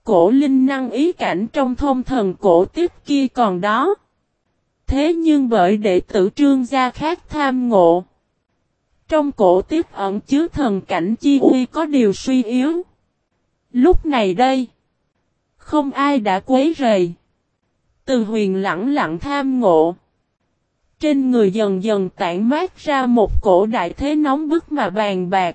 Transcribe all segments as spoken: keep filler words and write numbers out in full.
cổ linh năng ý cảnh trong thông thần cổ tiếp kia còn đó. Thế nhưng bởi đệ tử Trương gia khác tham ngộ. Trong cổ tiếp ẩn chứa thần cảnh chi uy có điều suy yếu. Lúc này đây, không ai đã quấy rầy. Từ Huyền lẳng lặng tham ngộ. Trên người dần dần tản mát ra một cổ đại thế nóng bức mà bàn bạc.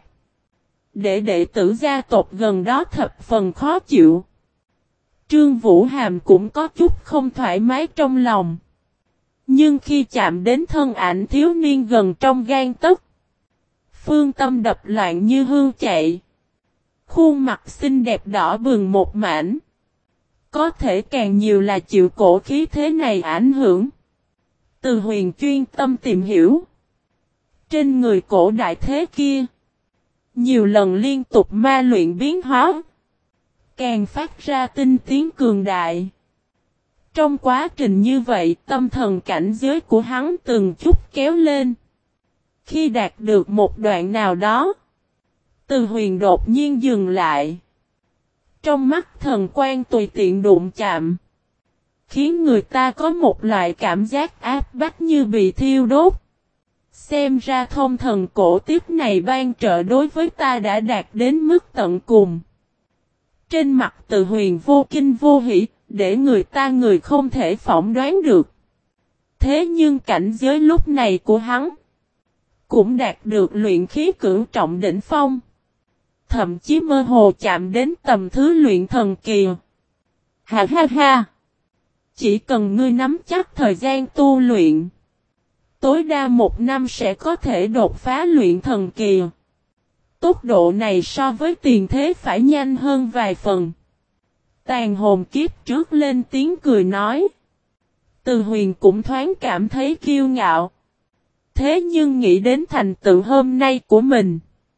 Để đệ tử gia tộc gần đó thập phần khó chịu. Trương Vũ Hàm cũng có chút không thoải mái trong lòng. Nhưng khi chạm đến thân ảnh thiếu niên gần trong gan tấc, phương tâm đập loạn như hươu chạy. Khuôn mặt xinh đẹp đỏ bừng một mảnh. Có thể càng nhiều là chịu cổ khí thế này ảnh hưởng. Từ Huyền chuyên tâm tìm hiểu. Trên người cổ đại thế kia, nhiều lần liên tục ma luyện biến hóa, càng phát ra tinh tiến cường đại. Trong quá trình như vậy, tâm thần cảnh giới của hắn từng chút kéo lên. Khi đạt được một đoạn nào đó, Từ Huyền đột nhiên dừng lại. Trong mắt thần quan tùy tiện đụng chạm, khiến người ta có một loại cảm giác áp bách như bị thiêu đốt. Xem ra thông thần cổ tiếp này ban trợ đối với ta đã đạt đến mức tận cùng. Trên mặt Từ Huyền vô kinh vô hỉ, để người ta người không thể phỏng đoán được. Thế nhưng cảnh giới lúc này của hắn cũng đạt được luyện khí cửu trọng đỉnh phong. Thậm chí mơ hồ chạm đến tầm thứ luyện thần kỳ. Ha ha ha! Chỉ cần ngươi nắm chắc thời gian tu luyện, tối đa một năm sẽ có thể đột phá luyện thần kỳ. Tốc độ này so với tiền thế phải nhanh hơn vài phần. Tàn hồn kiếp trước lên tiếng cười nói. Từ Huyền cũng thoáng cảm thấy kiêu ngạo. Thế nhưng nghĩ đến thành tựu hôm nay của mình,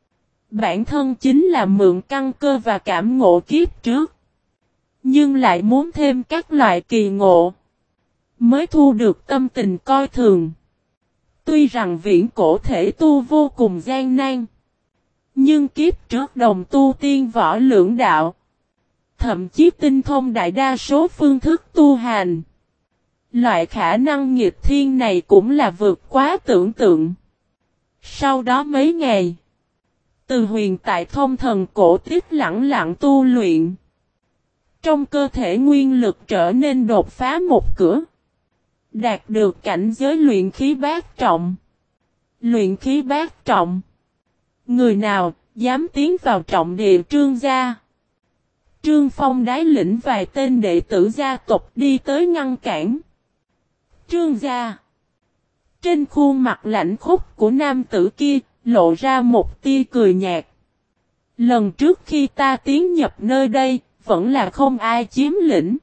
bản thân chính là mượn căn cơ và cảm ngộ kiếp trước. Nhưng lại muốn thêm các loại kỳ ngộ, mới thu được tâm tình coi thường. Tuy rằng viễn cổ thể tu vô cùng gian nan, nhưng kiếp trước đồng tu tiên võ lưỡng đạo, thậm chí tinh thông đại đa số phương thức tu hành. Loại khả năng nghịch thiên này cũng là vượt quá tưởng tượng. Sau đó mấy ngày, Từ Huyền tại thông thần cổ tiếp lặng lặng tu luyện. Trong cơ thể nguyên lực trở nên đột phá một cửa. Đạt được cảnh giới luyện khí bát trọng. Luyện khí bát trọng. Người nào dám tiến vào trọng địa Trương gia? Trương Phong đái lĩnh vài tên đệ tử gia tộc đi tới ngăn cản. Trương gia. Trên khuôn mặt lạnh khốc của nam tử kia, lộ ra một tia cười nhạt. Lần trước khi ta tiến nhập nơi đây, vẫn là không ai chiếm lĩnh.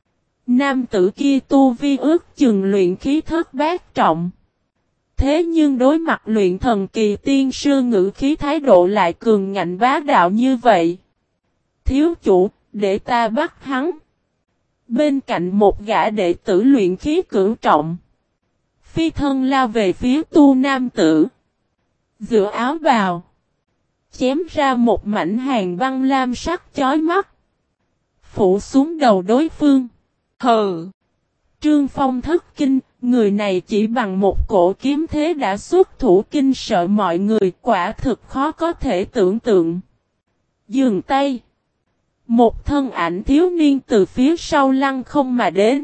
Nam tử kia tu vi ước chừng luyện khí thất bát trọng. Thế nhưng đối mặt luyện thần kỳ tiên sư ngữ khí thái độ lại cường ngạnh bá đạo như vậy. Thiếu chủ, để ta bắt hắn. Bên cạnh một gã đệ tử luyện khí cửu trọng, phi thân lao về phía tu nam tử. Giữa áo bào, chém ra một mảnh hàng băng lam sắc chói mắt, phủ xuống đầu đối phương. Hừ! Trương Phong thất kinh, người này chỉ bằng một cổ kiếm thế đã xuất thủ kinh sợ mọi người, quả thực khó có thể tưởng tượng. Dừng tay! Một thân ảnh thiếu niên từ phía sau lăng không mà đến,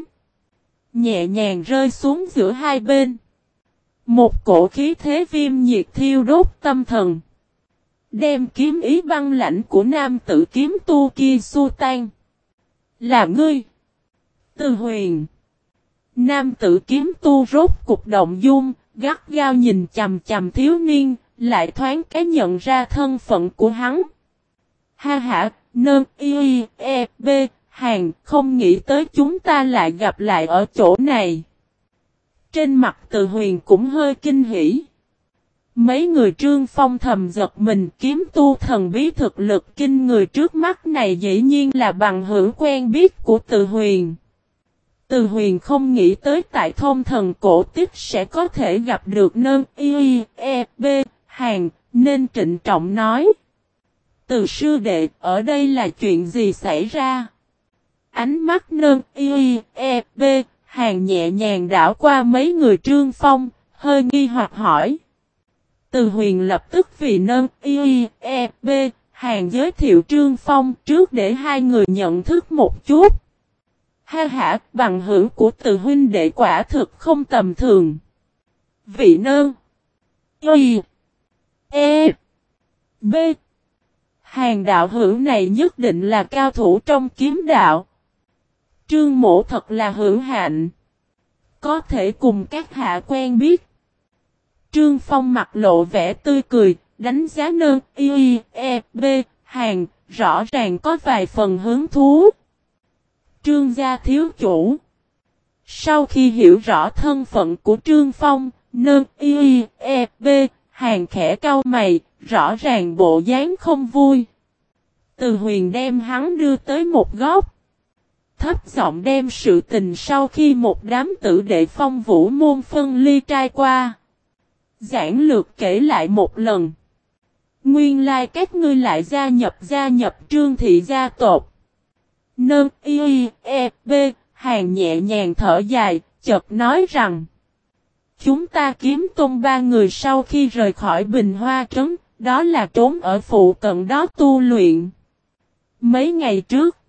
nhẹ nhàng rơi xuống giữa hai bên. Một cổ khí thế viêm nhiệt thiêu đốt tâm thần, đem kiếm ý băng lãnh của nam tử kiếm tu kia xua tan. Là ngươi! Từ Huyền! Nam tử kiếm tu rốt cục động dung, gắt gao nhìn chằm chằm thiếu niên, lại thoáng cái nhận ra thân phận của hắn. Ha ha, nơn y e b, hàng, không nghĩ tới chúng ta lại gặp lại ở chỗ này. Trên mặt Từ Huyền cũng hơi kinh hỉ. Mấy người Trương Phong thầm giật mình, kiếm tu thần bí thực lực kinh người trước mắt này dĩ nhiên là bằng hữu quen biết của Từ Huyền. Từ Huyền không nghĩ tới tại thông thần cổ tiếp sẽ có thể gặp được nơn y e b, hàng, nên trịnh trọng nói. Từ sư đệ, ở đây là chuyện gì xảy ra? Ánh mắt nơn y e b Hàng nhẹ nhàng đảo qua mấy người Trương Phong, hơi nghi hoặc hỏi. Từ Huyền lập tức vì nơn y e b Hàng giới thiệu Trương Phong trước để hai người nhận thức một chút. Ha ha, bằng hữu của Từ huynh đệ quả thực không tầm thường. Vị nơn y e b Hàng đạo hữu này nhất định là cao thủ trong kiếm đạo. Trương mỗ thật là hữu hạnh. Có thể cùng các hạ quen biết. Trương Phong mặt lộ vẻ tươi cười, đánh giá nơn y e b Hàng, rõ ràng có vài phần hứng thú. Trương gia thiếu chủ. Sau khi hiểu rõ thân phận của Trương Phong, nơn y e b Hàng khẽ cau mày, rõ ràng bộ dáng không vui. Từ Huyền đem hắn đưa tới một góc. Thấp giọng đem sự tình sau khi một đám tử đệ Phong Vũ môn phân ly trai qua. Giảng lược kể lại một lần. Nguyên lai các ngươi lại gia nhập gia nhập Trương thị gia tộc. Nơn y e b Hàng nhẹ nhàng thở dài, chợt nói rằng. Chúng ta kiếm tôn ba người sau khi rời khỏi Bình Hoa Trấn, đó là trốn ở phụ cận đó tu luyện. Mấy ngày trước,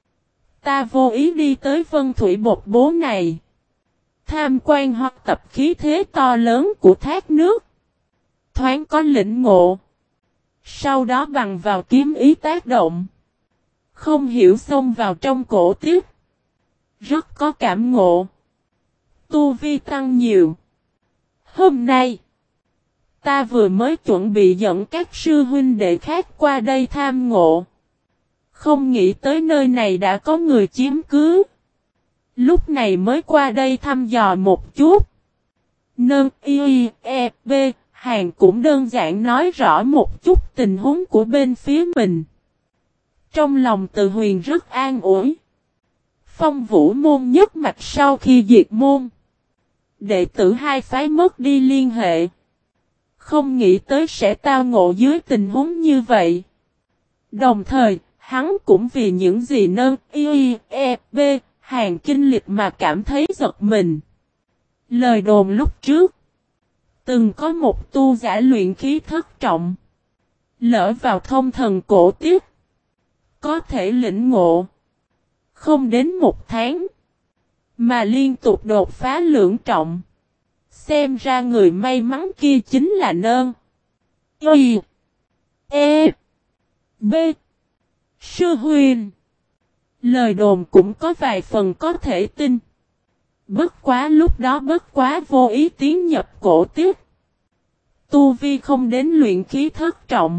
ta vô ý đi tới Vân Thủy Bột Bố này. Tham quan hoặc tập khí thế to lớn của thác nước. Thoáng có lĩnh ngộ. Sau đó bằng vào kiếm ý tác động. Không hiểu xông vào trong cổ tiếp. Rất có cảm ngộ. Tu vi tăng nhiều. Hôm nay, ta vừa mới chuẩn bị dẫn các sư huynh đệ khác qua đây tham ngộ. Không nghĩ tới nơi này đã có người chiếm cứ. Lúc này mới qua đây thăm dò một chút. Nơn y e b Hàng cũng đơn giản nói rõ một chút tình huống của bên phía mình. Trong lòng Từ Huyền rất an ủi. Phong Vũ môn nhất mạch sau khi diệt môn. Đệ tử hai phái mất đi liên hệ. Không nghĩ tới sẽ tao ngộ dưới tình huống như vậy. Đồng thời, hắn cũng vì những gì nơn y e b Hàng kinh lịch mà cảm thấy giật mình. Lời đồn lúc trước. Từng có một tu giả luyện khí thất trọng. Lỡ vào thông thần cổ tiếp. Có thể lĩnh ngộ. Không đến một tháng. Mà liên tục đột phá lưỡng trọng. Xem ra người may mắn kia chính là nơn y e b Sư Huyền. Lời đồn cũng có vài phần có thể tin. Bất quá lúc đó bất quá vô ý tiến nhập cổ tiếp. Tu vi không đến luyện khí thất trọng.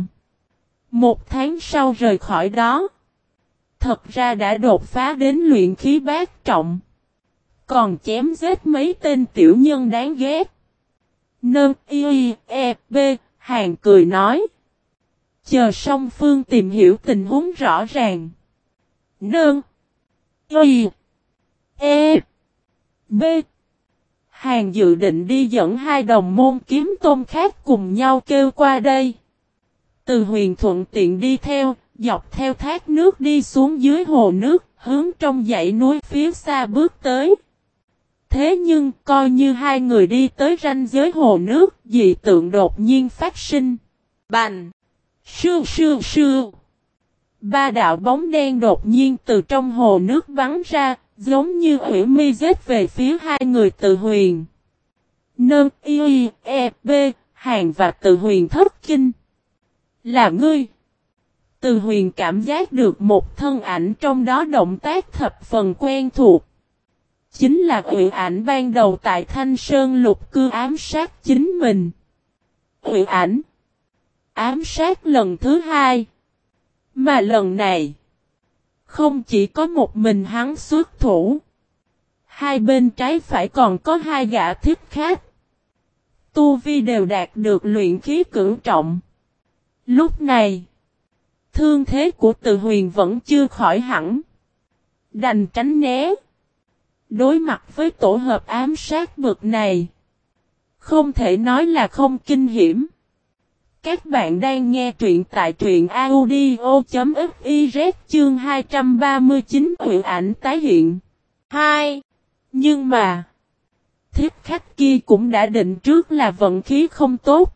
Một tháng sau rời khỏi đó. Thật ra đã đột phá đến luyện khí bát trọng. Còn chém giết mấy tên tiểu nhân đáng ghét. Nơn y e b Hàng cười nói. Chờ song phương tìm hiểu tình huống rõ ràng. Nơn y e b Hàng dự định đi dẫn hai đồng môn kiếm tôn khác cùng nhau kêu qua đây. Từ Huyền thuận tiện đi theo, dọc theo thác nước đi xuống dưới hồ nước, hướng trong dãy núi phía xa bước tới. Thế nhưng, coi như hai người đi tới ranh giới hồ nước, dị tượng đột nhiên phát sinh. Bành! Sưu sưu sưu! Ba đạo bóng đen đột nhiên từ trong hồ nước bắn ra, giống như ủy mi giết về phía hai người Từ Huyền. Nơn y e b Hàng và Từ Huyền thất kinh. Là ngươi! Từ Huyền cảm giác được một thân ảnh trong đó động tác thập phần quen thuộc. Chính là ủy ảnh ban đầu tại Thanh Sơn Lục Cư ám sát chính mình. Ủy ảnh. Ám sát lần thứ hai. Mà lần này. Không chỉ có một mình hắn xuất thủ. Hai bên trái phải còn có hai gã thiếp khác. Tu vi đều đạt được luyện khí cửu trọng. Lúc này. Thương thế của Từ Huyền vẫn chưa khỏi hẳn. Đành tránh né. Đối mặt với tổ hợp ám sát bực này. Không thể nói là không kinh hiểm. Các bạn đang nghe truyện tại truyện audio.fiz chương hai trăm ba mươi chín Hủy ảnh tái hiện. hai. Nhưng mà, thiết khách kia cũng đã định trước là vận khí không tốt.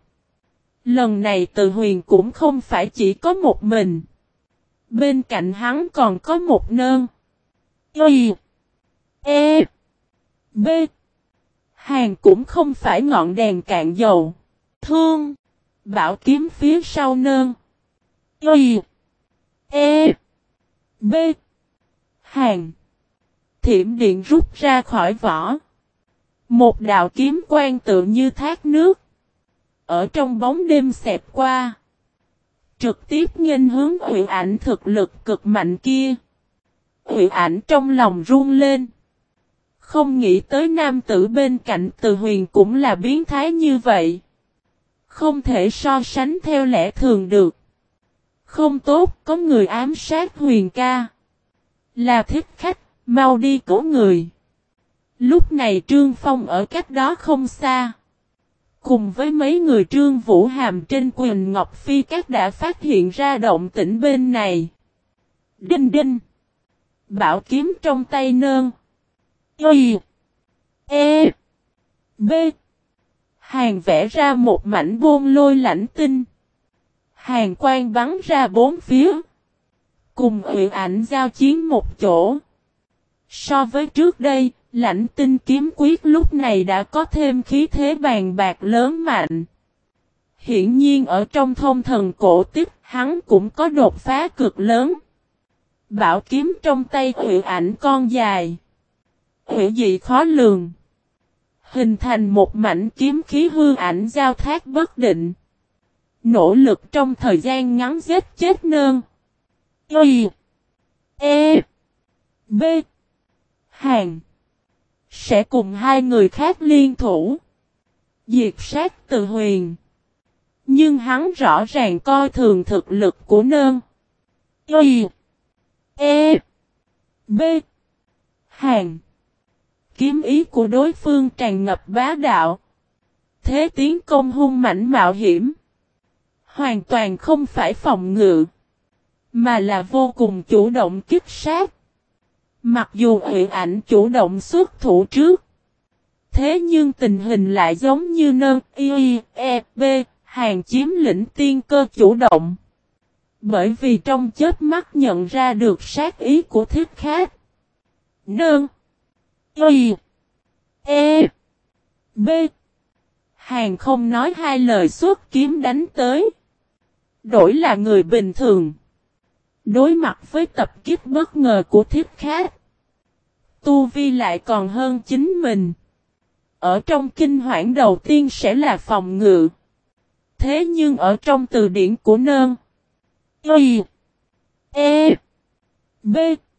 Lần này Từ Huyền cũng không phải chỉ có một mình. Bên cạnh hắn còn có một nơn. Y. E. B. Hàng cũng không phải ngọn đèn cạn dầu. Thương. Bảo kiếm phía sau nơn. Y. E. B. Hàng. Thiểm điện rút ra khỏi vỏ. Một đạo kiếm quang tự như thác nước. Ở trong bóng đêm xẹt qua. Trực tiếp nghênh hướng Hủy ảnh thực lực cực mạnh kia. Hủy ảnh trong lòng run lên. Không nghĩ tới nam tử bên cạnh Từ Huyền cũng là biến thái như vậy. Không thể so sánh theo lẽ thường được. Không tốt, có người ám sát Huyền ca. Là thích khách, mau đi cứu người. Lúc này Trương Phong ở cách đó không xa. Cùng với mấy người Trương Vũ Hàm trên Quỳnh Ngọc Phi các đã phát hiện ra động tĩnh bên này. Đinh đinh. Bảo kiếm trong tay nơn. Y. E. B. Hàng vẽ ra một mảnh bôn lôi lãnh tinh. Hàng quang bắn ra bốn phía. Cùng Hủy ảnh giao chiến một chỗ. So với trước đây, lãnh tinh kiếm quyết lúc này đã có thêm khí thế bàn bạc lớn mạnh. Hiển nhiên ở trong thông thần cổ tích, hắn cũng có đột phá cực lớn. Bảo kiếm trong tay Hủy ảnh con dài. Hủy dị khó lường. Hình thành một mảnh kiếm khí hư ảnh giao thác bất định. Nỗ lực trong thời gian ngắn giết chết nơn. Y. E. B. Hàng. Sẽ cùng hai người khác liên thủ. Diệt sát Từ Huyền. Nhưng hắn rõ ràng coi thường thực lực của nơn. Y. E. B. Hàng. Kiếm ý của đối phương tràn ngập bá đạo. Thế tiến công hung mãnh mạo hiểm. Hoàn toàn không phải phòng ngự. Mà là vô cùng chủ động kích sát. Mặc dù Hủy ảnh chủ động xuất thủ trước. Thế nhưng tình hình lại giống như nơn y e b Hàng chiếm lĩnh tiên cơ chủ động. Bởi vì trong chớp mắt nhận ra được sát ý của thiết khách. Nơn Y. E. B. Hàng không nói hai lời xuất kiếm đánh tới. Đổi là người bình thường. Đối mặt với tập kích bất ngờ của thiết khách. Tu vi lại còn hơn chính mình. Ở trong kinh hoảng đầu tiên sẽ là phòng ngự. Thế nhưng ở trong từ điển của nơn. Y. E. B.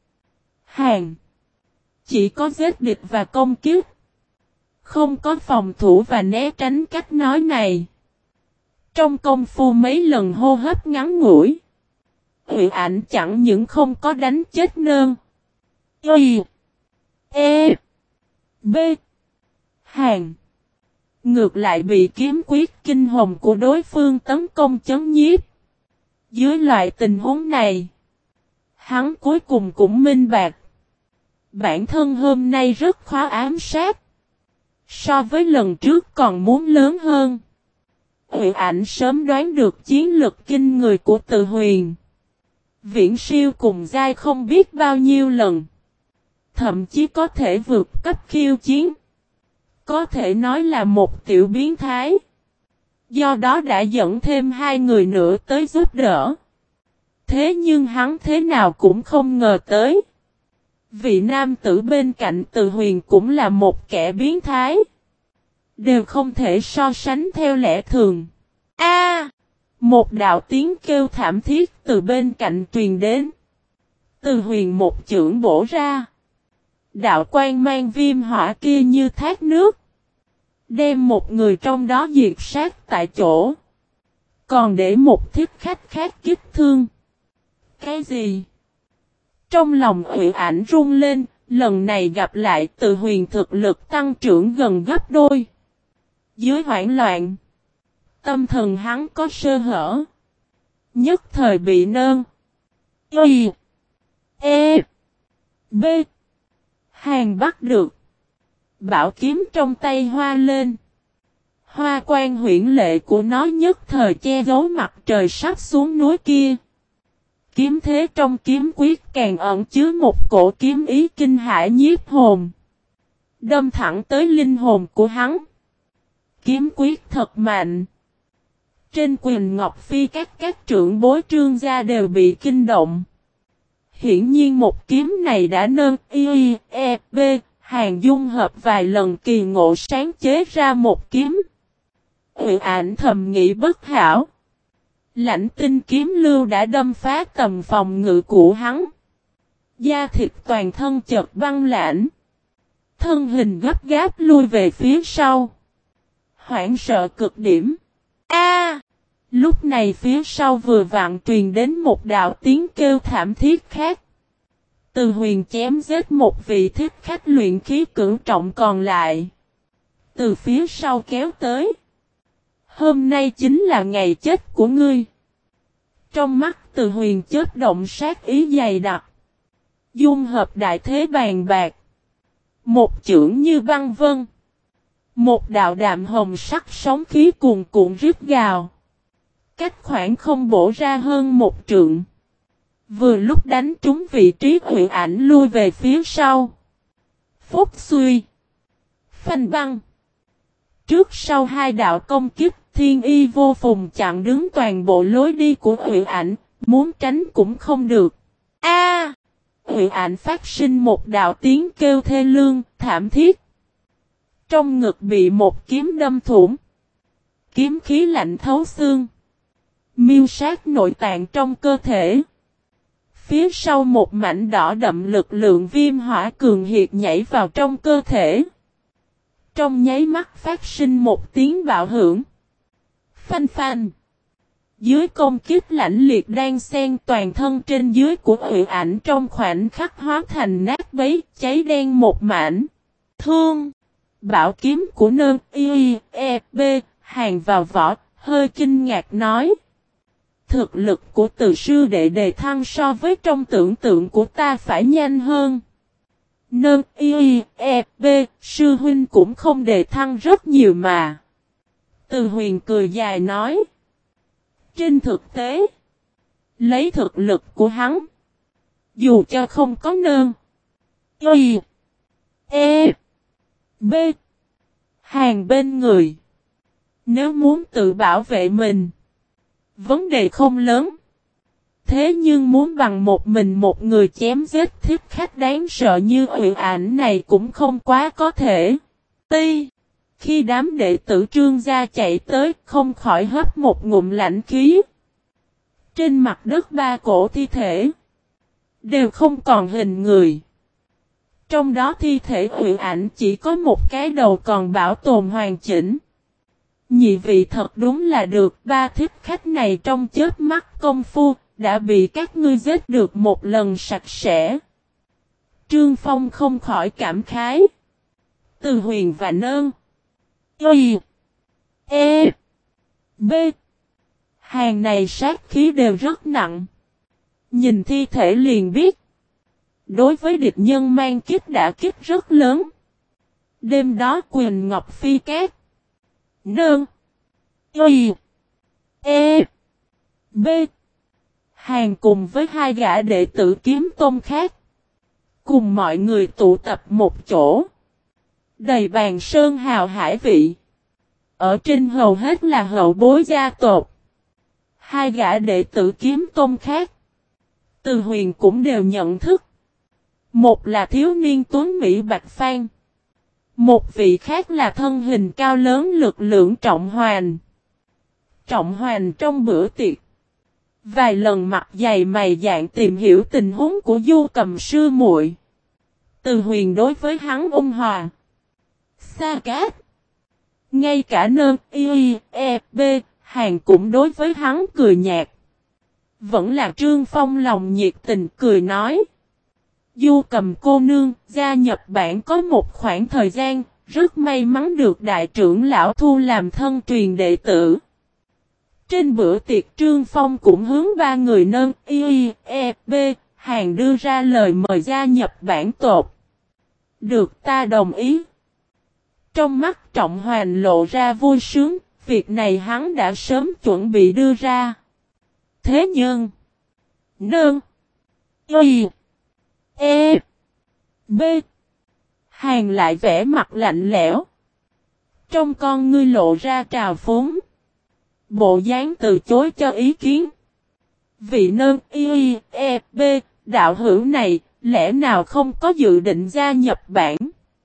Hàng. Chỉ có giết địch và công kiếp. Không có phòng thủ và né tránh cách nói này. Trong công phu mấy lần hô hấp ngắn ngủi. Hủy ảnh chẳng những không có đánh chết nơn. Y. E. B. Hàng. Ngược lại bị kiếm quyết kinh hồn của đối phương tấn công chấn nhiếp. Dưới loại tình huống này. Hắn cuối cùng cũng minh bạch. Bản thân hôm nay rất khó ám sát. So với lần trước còn muốn lớn hơn. Hủy ảnh sớm đoán được chiến lực kinh người của Từ Huyền. Viễn siêu cùng giai không biết bao nhiêu lần. Thậm chí có thể vượt cấp khiêu chiến. Có thể nói là một tiểu biến thái. Do đó đã dẫn thêm hai người nữa tới giúp đỡ. Thế nhưng hắn thế nào cũng không ngờ tới. Vị nam tử bên cạnh Từ Huyền cũng là một kẻ biến thái. Đều không thể so sánh theo lẽ thường. A! Một đạo tiếng kêu thảm thiết từ bên cạnh truyền đến. Từ Huyền một chưởng bổ ra. Đạo quang mang viêm hỏa kia như thác nước. Đem một người trong đó diệt sát tại chỗ. Còn để một thiết khách khác kích thương. Cái gì? Trong lòng Hủy ảnh run lên, lần này gặp lại Từ Huyền thực lực tăng trưởng gần gấp đôi. Dưới hoảng loạn, Tâm thần hắn có sơ hở. Nhất thời bị nơn. Y. E. B. Hàng bắt được. Bảo kiếm trong tay hoa lên. Hoa quan huyễn lệ của nó nhất thời che giấu mặt trời sắp xuống núi kia. Kiếm thế trong kiếm quyết càng ẩn chứa một cổ kiếm ý kinh hãi nhiếp hồn. Đâm thẳng tới linh hồn của hắn. Kiếm quyết thật mạnh. Trên quyền Ngọc Phi các các trưởng bối Trương gia đều bị kinh động. Hiển nhiên một kiếm này đã nâng y, e, b, hàng dung hợp vài lần kỳ ngộ sáng chế ra một kiếm. Ủy ảnh thầm nghĩ bất hảo. Lãnh tinh kiếm lưu đã đâm phá tầm phòng ngự của hắn. Da thịt toàn thân chợt băng lãnh. Thân hình gấp gáp lui về phía sau. Hoảng sợ cực điểm. A! Lúc này phía sau vừa vặn truyền đến một đạo tiếng kêu thảm thiết khác. Từ Huyền chém giết một vị thiết khách luyện khí cửu trọng còn lại. Từ phía sau kéo tới. Hôm nay chính là ngày chết của ngươi. Trong mắt Từ Huyền chớp động sát ý dày đặc. Dung hợp đại thế bàn bạc. Một chưởng như băng vân. Một đạo đạm hồng sắc sóng khí cuồn cuộn rít gào. Cách khoảng không bổ ra hơn một trượng. Vừa lúc đánh trúng vị trí Huyền ảnh lui về phía sau. Phúc xuy. Phanh băng. Trước sau hai đạo công kích, thiên y vô phùng chặn đứng toàn bộ lối đi của Huyền ảnh, muốn tránh cũng không được. A! Huyền ảnh phát sinh một đạo tiếng kêu thê lương, thảm thiết. Trong ngực bị một kiếm đâm thủng. Kiếm khí lạnh thấu xương. Miêu sát nội tạng trong cơ thể. Phía sau một mảnh đỏ đậm lực lượng viêm hỏa cường hiệt nhảy vào trong cơ thể. Trong nháy mắt phát sinh một tiếng bạo hưởng. Phanh phanh. Dưới công kích lãnh liệt đang xen toàn thân trên dưới của Huyền ảnh trong khoảnh khắc hóa thành nát bấy, cháy đen một mảnh. Thương. Bảo kiếm của nơn y, e, b, hàng vào vỏ, hơi kinh ngạc nói. Thực lực của Từ sư đệ đề thăng so với trong tưởng tượng của ta phải nhanh hơn. Nơn y, e, b, sư huynh cũng không đề thăng rất nhiều mà. Từ Huyền cười dài nói. Trên thực tế, lấy thực lực của hắn, dù cho không có nơn y, e, b, hàng bên người, nếu muốn tự bảo vệ mình, vấn đề không lớn. Thế nhưng muốn bằng một mình một người chém giết thiết khách đáng sợ như Huyền ảnh này cũng không quá có thể. Ti. Khi đám đệ tử Trương gia chạy tới, không khỏi hấp một ngụm lạnh khí. Trên mặt đất ba cổ thi thể đều không còn hình người. Trong đó thi thể Huyền ảnh chỉ có một cái đầu còn bảo tồn hoàn chỉnh. Nhị vị thật đúng là được, ba thiết khách này trong chớp mắt công phu đã bị các ngươi giết được một lần sạch sẽ. Trương Phong không khỏi cảm khái. Từ Huyền và nơn y, e, b, hàng này sát khí đều rất nặng. Nhìn thi thể liền biết. Đối với địch nhân mang kích đã kích rất lớn. Đêm đó quyền Ngọc Phi Cát, nơn y, e, b, hàng cùng với hai gã đệ tử kiếm tôn khác. Cùng mọi người tụ tập một chỗ. Đầy bàn sơn hào hải vị. Ở trên hầu hết là hậu bối gia tộc. Hai gã đệ tử kiếm tôn khác. Từ Huyền cũng đều nhận thức. Một là thiếu niên tuấn Mỹ Bạch Phan. Một vị khác là thân hình cao lớn lực lượng Trọng Hoàn. Trọng Hoàn trong bữa tiệc. Vài lần mặt dày mày dạn tìm hiểu tình huống của Du Cầm sư muội. Từ Huyền đối với hắn ôn hòa. Xa cát. Ngay cả nơn y, e, b, hàng cũng đối với hắn cười nhạt. Vẫn là Trương Phong lòng nhiệt tình cười nói. Du Cầm cô nương, gia nhập bản có một khoảng thời gian, rất may mắn được đại trưởng lão thu làm thân truyền đệ tử. Trên bữa tiệc Trương Phong cũng hướng ba người nâng y e b hàng đưa ra lời mời gia nhập bản tột. Được, ta đồng ý. Trong mắt Trọng Hoành lộ ra vui sướng, việc này hắn đã sớm chuẩn bị đưa ra. Thế nhưng, nương, y, e, b, hàng lại vẽ mặt lạnh lẽo. Trong con ngươi lộ ra trào phúng. Bộ dáng từ chối cho ý kiến. Vị nương y, e, b, đạo hữu này, lẽ nào không có dự định gia nhập bản?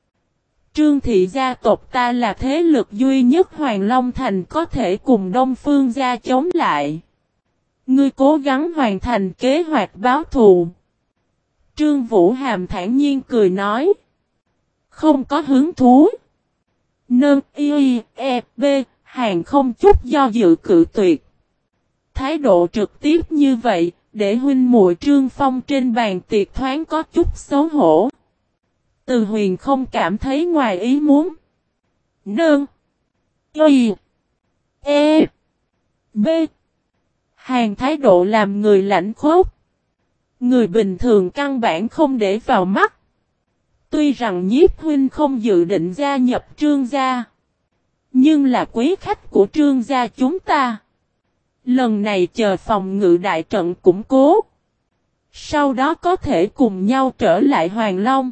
Trương thị gia tộc ta là thế lực duy nhất Hoàng Long Thành có thể cùng Đông Phương gia chống lại. Ngươi cố gắng hoàn thành kế hoạch báo thù. Trương Vũ Hàm thản nhiên cười nói. Không có hứng thú. Nâng y, e, b, hàng không chút do dự cự tuyệt. Thái độ trực tiếp như vậy, để huynh muội Trương Phong trên bàn tiệc thoáng có chút xấu hổ. Từ Huyền không cảm thấy ngoài ý muốn. Nương. Y. E. B. Hàng thái độ làm người lãnh khốc. Người bình thường căn bản không để vào mắt. Tuy rằng Nhiếp huynh không dự định gia nhập Trương gia. Nhưng là quý khách của Trương gia chúng ta. Lần này chờ phòng ngự đại trận củng cố. Sau đó có thể cùng nhau trở lại Hoàng Long.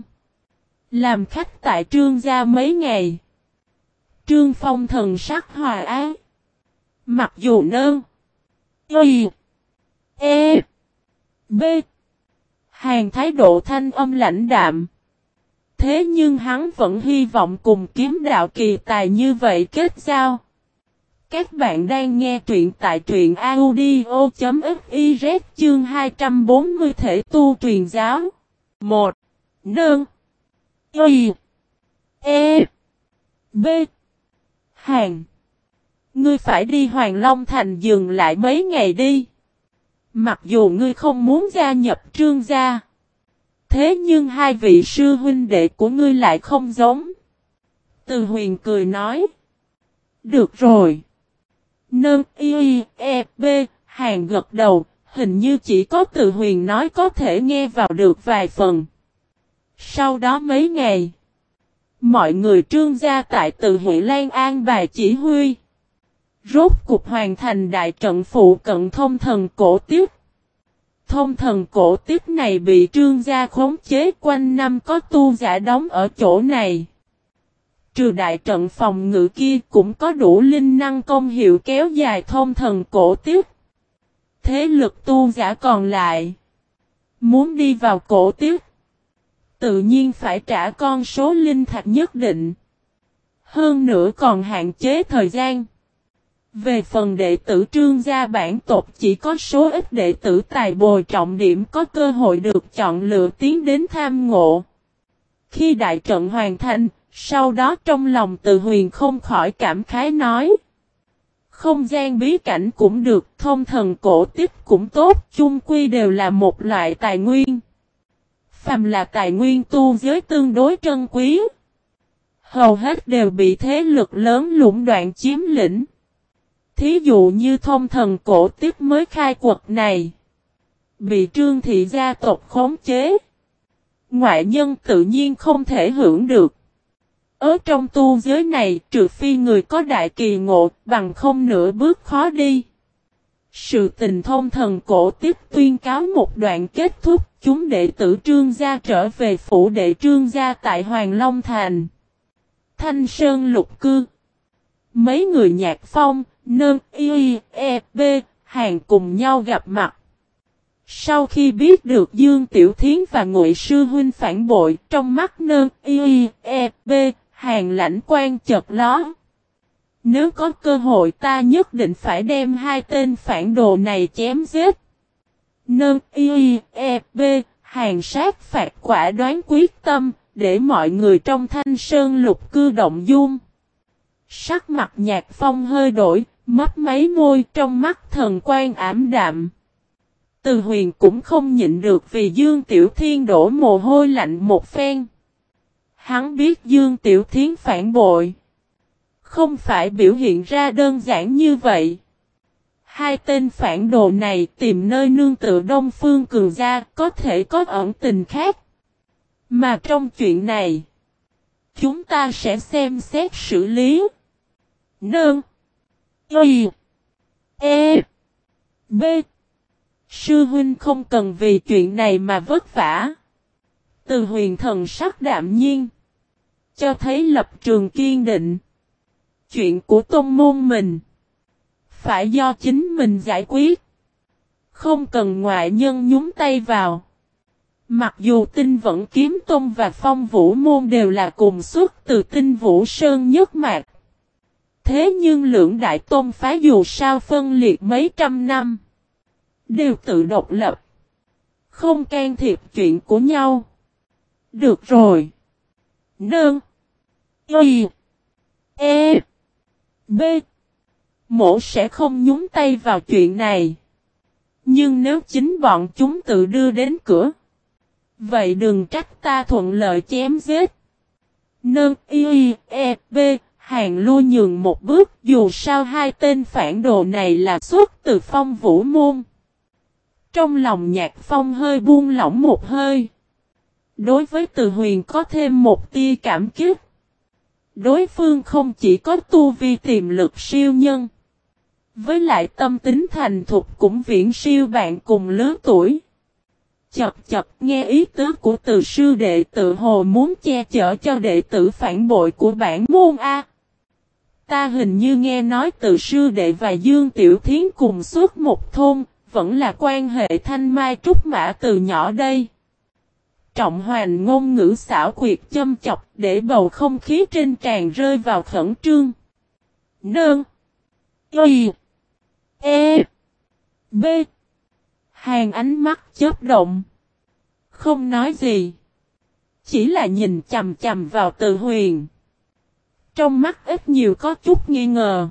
Làm khách tại Trương gia mấy ngày. Trương Phong thần sắc hòa ái. Mặc dù nơn. Y. E. B. Hàng thái độ thanh âm lãnh đạm. Thế nhưng hắn vẫn hy vọng cùng kiếm đạo kỳ tài như vậy kết giao. Các bạn đang nghe truyện tại truyện audio.fiz chương hai trăm bốn mươi thể tu truyền giáo. một. Nương. Y. E. B. Hàng. Ngươi phải đi Hoàng Long Thành dừng lại mấy ngày đi. Mặc dù ngươi không muốn gia nhập Trương gia. Thế nhưng hai vị sư huynh đệ của ngươi lại không giống. Từ Huyền cười nói. Được rồi. Nâng y, e, b, hàng gật đầu, hình như chỉ có Từ Huyền nói có thể nghe vào được vài phần. Sau đó mấy ngày, mọi người Trương gia tại Từ Huệ Lan an bài chỉ huy. Rốt cục hoàn thành đại trận phụ cận thông thần cổ tiếp. Thông thần cổ tiếp này bị Trương gia khống chế, quanh năm có tu giả đóng ở chỗ này. Trừ đại trận phòng ngự kia cũng có đủ linh năng công hiệu kéo dài thông thần cổ tiếp. Thế lực tu giả còn lại. Muốn đi vào cổ tiếp. Tự nhiên phải trả con số linh thạch nhất định. Hơn nữa còn hạn chế thời gian. Về phần đệ tử Trương gia bản tộc chỉ có số ít đệ tử tài bồi trọng điểm có cơ hội được chọn lựa tiến đến tham ngộ. Khi đại trận hoàn thành, sau đó trong lòng Từ Huyền không khỏi cảm khái nói. Không gian bí cảnh cũng được, thông thần cổ tiếp cũng tốt, chung quy đều là một loại tài nguyên. Phàm là tài nguyên tu giới tương đối trân quý. Hầu hết đều bị thế lực lớn lũng đoạn chiếm lĩnh. Thí dụ như thông thần cổ tiếp mới khai quật này. Bị Trương thị gia tộc khống chế. Ngoại nhân tự nhiên không thể hưởng được. Ở trong tu giới này trừ phi người có đại kỳ ngộ bằng không nửa bước khó đi. Sự tình thông thần cổ tiếp tuyên cáo một đoạn kết thúc, chúng đệ tử Trương gia trở về phủ đệ Trương gia tại Hoàng Long Thành. Thanh Sơn lục cư. Mấy người Nhạc Phong, Nơn y, e, b, hàng cùng nhau gặp mặt. Sau khi biết được Dương Tiểu Thiến và Ngụy Sư Huynh phản bội, trong mắt Nơn y, e, b, hàng lãnh quan chợt ló. Nếu có cơ hội ta nhất định phải đem hai tên phản đồ này chém giết. Nơn y, e, b, hàng sát phạt quả đoán quyết tâm, để mọi người trong Thanh Sơn lục cư động dung. Sắc mặt Nhạc Phong hơi đổi, mấp máy môi, trong mắt thần quan ảm đạm. Từ Huyền cũng không nhịn được vì Dương Tiểu Thiên đổ mồ hôi lạnh một phen. Hắn biết Dương Tiểu Thiến phản bội. Không phải biểu hiện ra đơn giản như vậy. Hai tên phản đồ này tìm nơi nương tựa Đông Phương Cường gia có thể có ẩn tình khác. Mà trong chuyện này, chúng ta sẽ xem xét xử lý. Nương. Y. E. B. Sư huynh không cần vì chuyện này mà vất vả. Từ Huyền thần sắc đạm nhiên, cho thấy lập trường kiên định. Chuyện của tôn môn mình phải do chính mình giải quyết. Không cần ngoại nhân nhúng tay vào. Mặc dù Tinh Vẫn Kiếm Tông và Phong Vũ Môn đều là cùng xuất từ Tinh Vũ Sơn nhất mạch. Thế nhưng lưỡng đại tôn phái dù sao phân liệt mấy trăm năm, đều tự độc lập, không can thiệp chuyện của nhau. Được rồi. Nương. Y. E. B. Mỗ sẽ không nhúng tay vào chuyện này. Nhưng nếu chính bọn chúng tự đưa đến cửa, vậy đừng trách ta thuận lợi chém giết. Nương. Y. E. B. Hàng lui nhường một bước, dù sao hai tên phản đồ này là xuất từ Phong Vũ Môn. Trong lòng Nhạc Phong hơi buông lỏng một hơi. Đối với Từ Huyền có thêm một tia cảm kích. Đối phương không chỉ có tu vi tiềm lực siêu nhân, với lại tâm tính thành thục cũng viễn siêu bạn cùng lứa tuổi. Chập chập nghe ý tứ của Từ sư đệ tự hồ muốn che chở cho đệ tử phản bội của bản môn A. Ta hình như nghe nói Từ sư đệ và Dương Tiểu Thiến cùng xuất một thôn, vẫn là quan hệ thanh mai trúc mã từ nhỏ đây. Trọng Hoành ngôn ngữ xảo quyệt châm chọc để bầu không khí trên tràn rơi vào khẩn trương. Nương. Y. E. B. Hàng ánh mắt chớp động. Không nói gì. Chỉ là nhìn chầm chầm vào Từ Huyền. Trong mắt ít nhiều có chút nghi ngờ.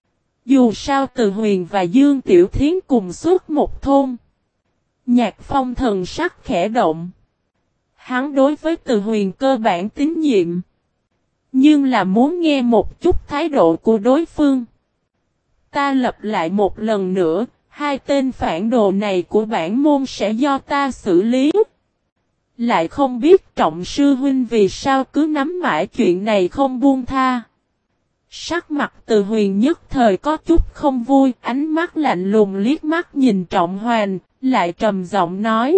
Dù sao Từ Huyền và Dương Tiểu Thiến cùng xuất một thôn. Nhạc Phong thần sắc khẽ động. Hắn đối với Từ Huyền cơ bản tín nhiệm. Nhưng là muốn nghe một chút thái độ của đối phương. Ta lặp lại một lần nữa. Hai tên phản đồ này của bản môn sẽ do ta xử lý. Lại không biết Trọng sư huynh vì sao cứ nắm mãi chuyện này không buông tha. Sắc mặt Từ Huyền nhất thời có chút không vui, ánh mắt lạnh lùng liếc mắt nhìn Trọng Hoành, lại trầm giọng nói.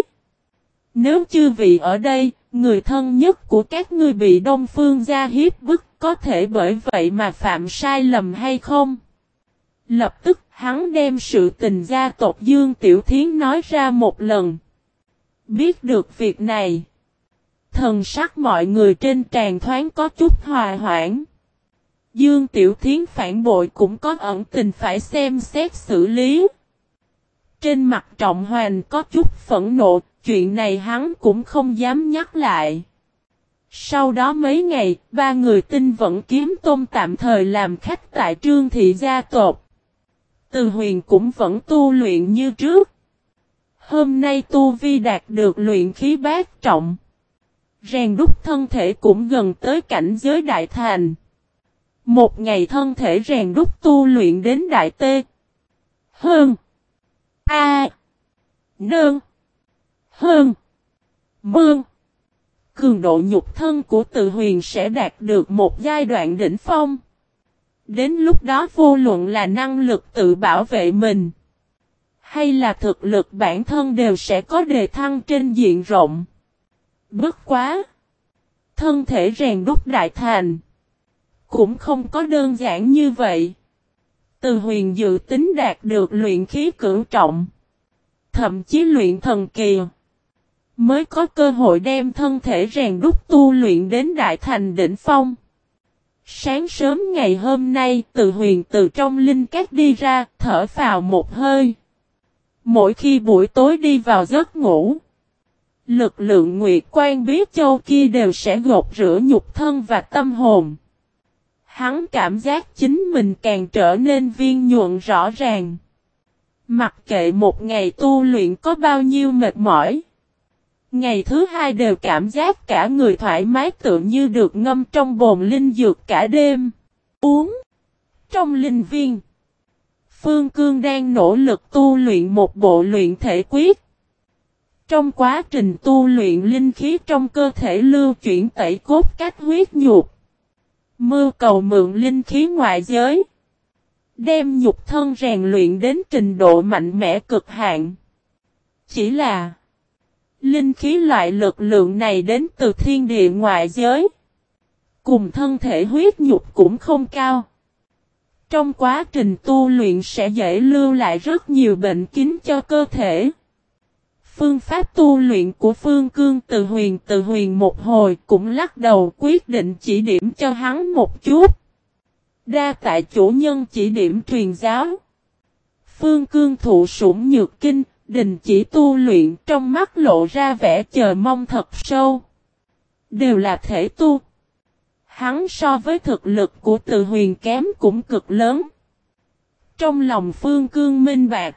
Nếu chư vị ở đây, người thân nhất của các ngươi bị Đông Phương gia hiếp bức, có thể bởi vậy mà phạm sai lầm hay không? Lập tức hắn đem sự tình gia tộc Dương Tiểu Thiến nói ra một lần. Biết được việc này, thần sắc mọi người trên tràn thoáng có chút hòa hoãn. Dương Tiểu Thiến phản bội cũng có ẩn tình phải xem xét xử lý. Trên mặt Trọng Hoành có chút phẫn nộ, chuyện này hắn cũng không dám nhắc lại. Sau đó mấy ngày, ba người Tinh Vẫn Kiếm Tôn tạm thời làm khách tại Trương thị gia tộc. Từ Huyền cũng vẫn tu luyện như trước. Hôm nay tu vi đạt được luyện khí bát trọng. Rèn đúc thân thể cũng gần tới cảnh giới đại thành. Một ngày thân thể rèn đúc tu luyện đến đại tê. Hơn. A. Nương. Hơn. Mương. Cường độ nhục thân của Từ Huyền sẽ đạt được một giai đoạn đỉnh phong. Đến lúc đó vô luận là năng lực tự bảo vệ mình, hay là thực lực bản thân đều sẽ có đề thăng trên diện rộng. Bất quá. Thân thể rèn đúc đại thành cũng không có đơn giản như vậy. Từ Huyền dự tính đạt được luyện khí cửu trọng, thậm chí luyện thần kỳ, mới có cơ hội đem thân thể rèn đúc tu luyện đến đại thành đỉnh phong. Sáng sớm ngày hôm nay, Từ Huyền từ trong linh cát đi ra, thở phào một hơi. Mỗi khi buổi tối đi vào giấc ngủ, lực lượng Nguyệt Quan Bí Châu kia đều sẽ gột rửa nhục thân và tâm hồn. Hắn cảm giác chính mình càng trở nên viên nhuận rõ ràng. Mặc kệ một ngày tu luyện có bao nhiêu mệt mỏi, ngày thứ hai đều cảm giác cả người thoải mái tựa như được ngâm trong bồn linh dược cả đêm. Uống trong linh viên, Phương Cương đang nỗ lực tu luyện một bộ luyện thể quyết. Trong quá trình tu luyện linh khí trong cơ thể lưu chuyển tẩy cốt cách huyết nhục. Mưu cầu mượn linh khí ngoại giới. Đem nhục thân rèn luyện đến trình độ mạnh mẽ cực hạn. Chỉ là linh khí loại lực lượng này đến từ thiên địa ngoại giới. Cùng thân thể huyết nhục cũng không cao. Trong quá trình tu luyện sẽ dễ lưu lại rất nhiều bệnh kín cho cơ thể. Phương pháp tu luyện của Phương Cương từ huyền từ huyền một hồi cũng lắc đầu quyết định chỉ điểm cho hắn một chút. Đa tại chủ nhân chỉ điểm truyền giáo. Phương Cương thụ sủng nhược kinh, đình chỉ tu luyện trong mắt lộ ra vẻ chờ mong thật sâu. Đều là thể tu. Hắn so với thực lực của Từ Huyền kém cũng cực lớn. Trong lòng Phương Cương minh bạc.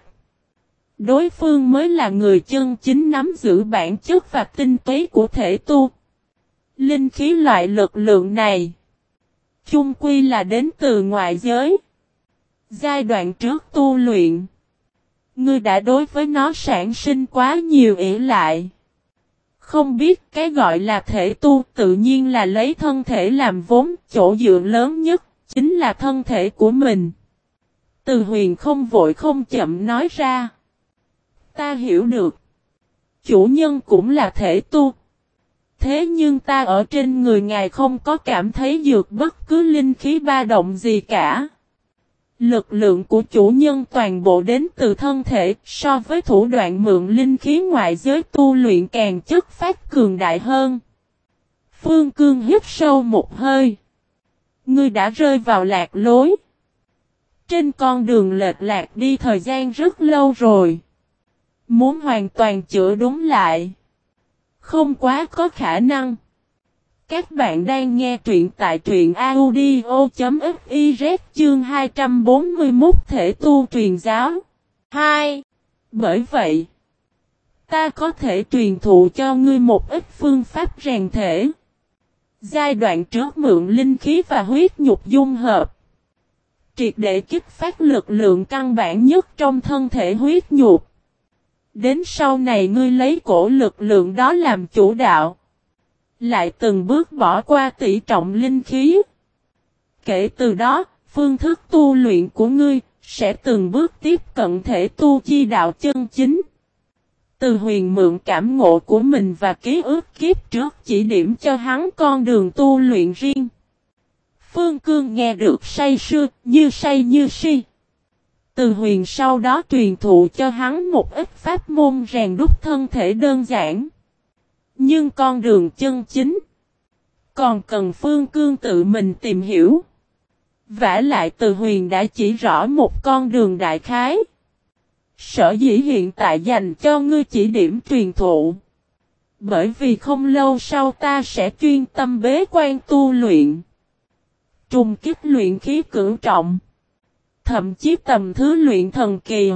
Đối phương mới là người chân chính nắm giữ bản chất và tinh túy của thể tu. Linh khí loại lực lượng này chung quy là đến từ ngoại giới. Giai đoạn trước tu luyện, ngươi đã đối với nó sản sinh quá nhiều ỷ lại. Không biết cái gọi là thể tu tự nhiên là lấy thân thể làm vốn, chỗ dựa lớn nhất chính là thân thể của mình. Từ Huyền không vội không chậm nói ra. Ta hiểu được. Chủ nhân cũng là thể tu. Thế nhưng ta ở trên người ngài không có cảm thấy dược bất cứ linh khí ba động gì cả. Lực lượng của chủ nhân toàn bộ đến từ thân thể, so với thủ đoạn mượn linh khí ngoại giới tu luyện càng chất phát cường đại hơn. Phương Cương hít sâu một hơi. Ngươi đã rơi vào lạc lối. Trên con đường lệch lạc đi thời gian rất lâu rồi. Muốn hoàn toàn chữa đúng lại, không quá có khả năng. Các bạn đang nghe truyện tại truyện audio chấm fiz chương hai trăm bốn mươi mốt thể tu truyền giáo. hai. Bởi vậy, ta có thể truyền thụ cho ngươi một ít phương pháp rèn thể. Giai đoạn trước mượn linh khí và huyết nhục dung hợp. Triệt để kích phát lực lượng căn bản nhất trong thân thể huyết nhục. Đến sau này ngươi lấy cổ lực lượng đó làm chủ đạo. Lại từng bước bỏ qua tỷ trọng linh khí. Kể từ đó, phương thức tu luyện của ngươi sẽ từng bước tiếp cận thể tu chi đạo chân chính. Từ Huyền mượn cảm ngộ của mình và ký ức kiếp trước chỉ điểm cho hắn con đường tu luyện riêng. Phương Cương nghe được say sưa, như say như si. Từ Huyền sau đó truyền thụ cho hắn một ít pháp môn rèn đúc thân thể đơn giản. Nhưng con đường chân chính còn cần Phương Cương tự mình tìm hiểu. Vả lại Từ Huyền đã chỉ rõ một con đường đại khái. Sở dĩ hiện tại dành cho ngươi chỉ điểm truyền thụ. Bởi vì không lâu sau ta sẽ chuyên tâm bế quan tu luyện. Trùng kích luyện khí cửu trọng. Thậm chí tầm thứ luyện thần kỳ.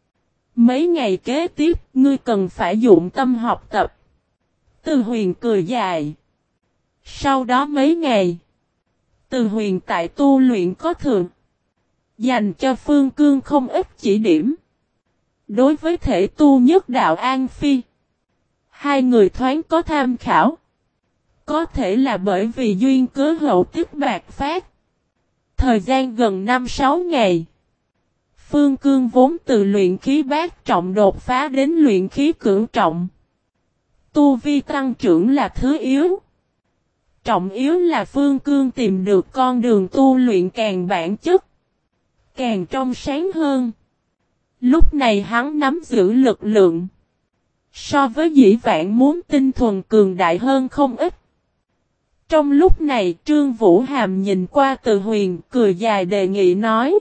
Mấy ngày kế tiếp, ngươi cần phải dụng tâm học tập. Từ Huyền cười dài. Sau đó mấy ngày, Từ Huyền tại tu luyện có thường. Dành cho Phương Cương không ít chỉ điểm. Đối với thể tu nhất đạo An Phi, hai người thoáng có tham khảo. Có thể là bởi vì duyên cớ hậu tiếp bạc phát. Thời gian gần năm sáu ngày. Phương Cương vốn từ luyện khí bát trọng đột phá đến luyện khí cửu trọng. Tu vi tăng trưởng là thứ yếu. Trọng yếu là Phương Cương tìm được con đường tu luyện càng bản chất, càng trong sáng hơn. Lúc này hắn nắm giữ lực lượng. So với dĩ vãng muốn tinh thuần cường đại hơn không ít. Trong lúc này Trương Vũ Hàm nhìn qua Từ Huyền cười dài đề nghị nói.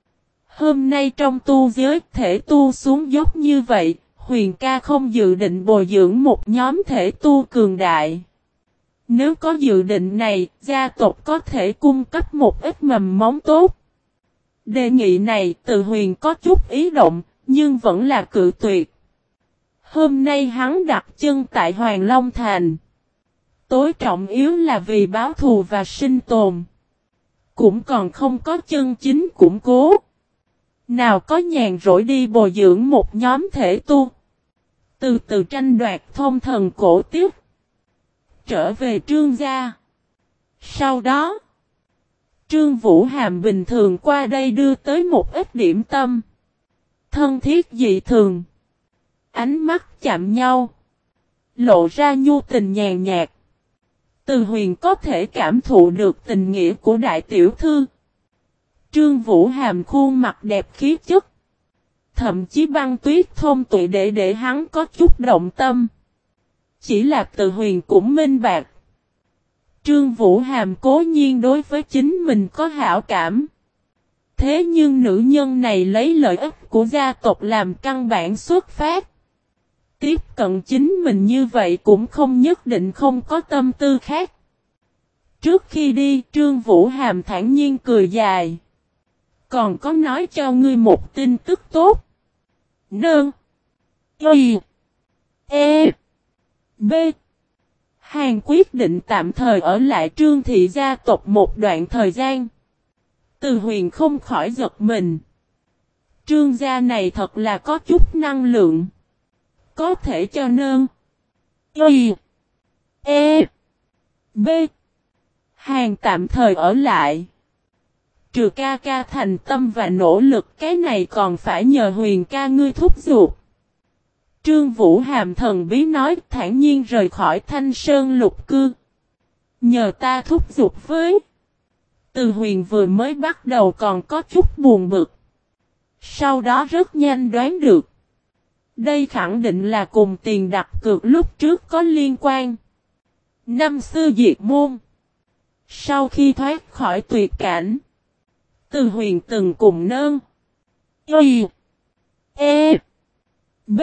Hôm nay trong tu giới thể tu xuống dốc như vậy, Huyền ca không dự định bồi dưỡng một nhóm thể tu cường đại. Nếu có dự định này, gia tộc có thể cung cấp một ít mầm móng tốt. Đề nghị này Từ Huyền có chút ý động, nhưng vẫn là cự tuyệt. Hôm nay hắn đặt chân tại Hoàng Long Thành. Tối trọng yếu là vì báo thù và sinh tồn. Cũng còn không có chân chính củng cố. Nào có nhàn rỗi đi bồi dưỡng một nhóm thể tu. Từ từ tranh đoạt thông thần cổ tiếp. Trở về Trương gia. Sau đó, Trương Vũ Hàm bình thường qua đây đưa tới một ít điểm tâm. Thân thiết dị thường. Ánh mắt chạm nhau. Lộ ra nhu tình nhàn nhạt. Từ Huyền có thể cảm thụ được tình nghĩa của đại tiểu thư. Trương Vũ Hàm khuôn mặt đẹp khí chất. Thậm chí băng tuyết thôn tụy để để hắn có chút động tâm. Chỉ là Từ Huyền cũng minh bạc. Trương Vũ Hàm cố nhiên đối với chính mình có hảo cảm. Thế nhưng nữ nhân này lấy lợi ích của gia tộc làm căn bản xuất phát. Tiếp cận chính mình như vậy cũng không nhất định không có tâm tư khác. Trước khi đi, Trương Vũ Hàm thản nhiên cười dài. Còn có nói cho ngươi một tin tức tốt. Nương. Y. E. B. Hàn quyết định tạm thời ở lại Trương thị gia tộc một đoạn thời gian. Từ Huyền không khỏi giật mình. Trương gia này thật là có chút năng lượng. Có thể cho nương. Y. E. B. Hàn tạm thời ở lại. Trừ ca ca thành tâm và nỗ lực, cái này còn phải nhờ Huyền ca ngươi thúc giục. Trương Vũ Hàm thần bí nói, thản nhiên rời khỏi Thanh Sơn lục cư. Nhờ ta thúc giục với. Từ Huyền vừa mới bắt đầu còn có chút buồn bực. Sau đó rất nhanh đoán được. Đây khẳng định là cùng tiền đặt cược lúc trước có liên quan. Năm xưa diệt môn. Sau khi thoát khỏi tuyệt cảnh. Từ Huyền từng cùng nơn. Y. E. B.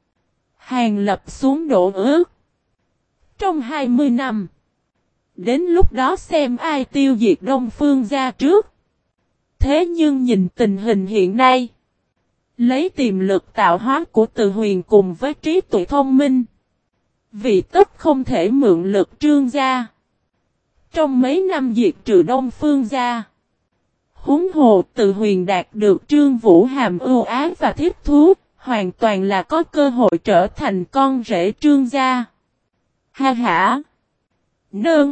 Hàn lập xuống độ ước. Trong hai mươi năm. Đến lúc đó xem ai tiêu diệt Đông Phương gia trước. Thế nhưng nhìn tình hình hiện nay. Lấy tiềm lực tạo hóa của Từ Huyền cùng với trí tuệ thông minh. Vì tất không thể mượn lực Trương gia. Trong mấy năm diệt trừ Đông Phương gia. Huống hồ Từ Huyền đạt được Trương Vũ Hàm ưu ái và thiết thú. Hoàn toàn là có cơ hội trở thành con rể Trương gia. Ha ha. Nương.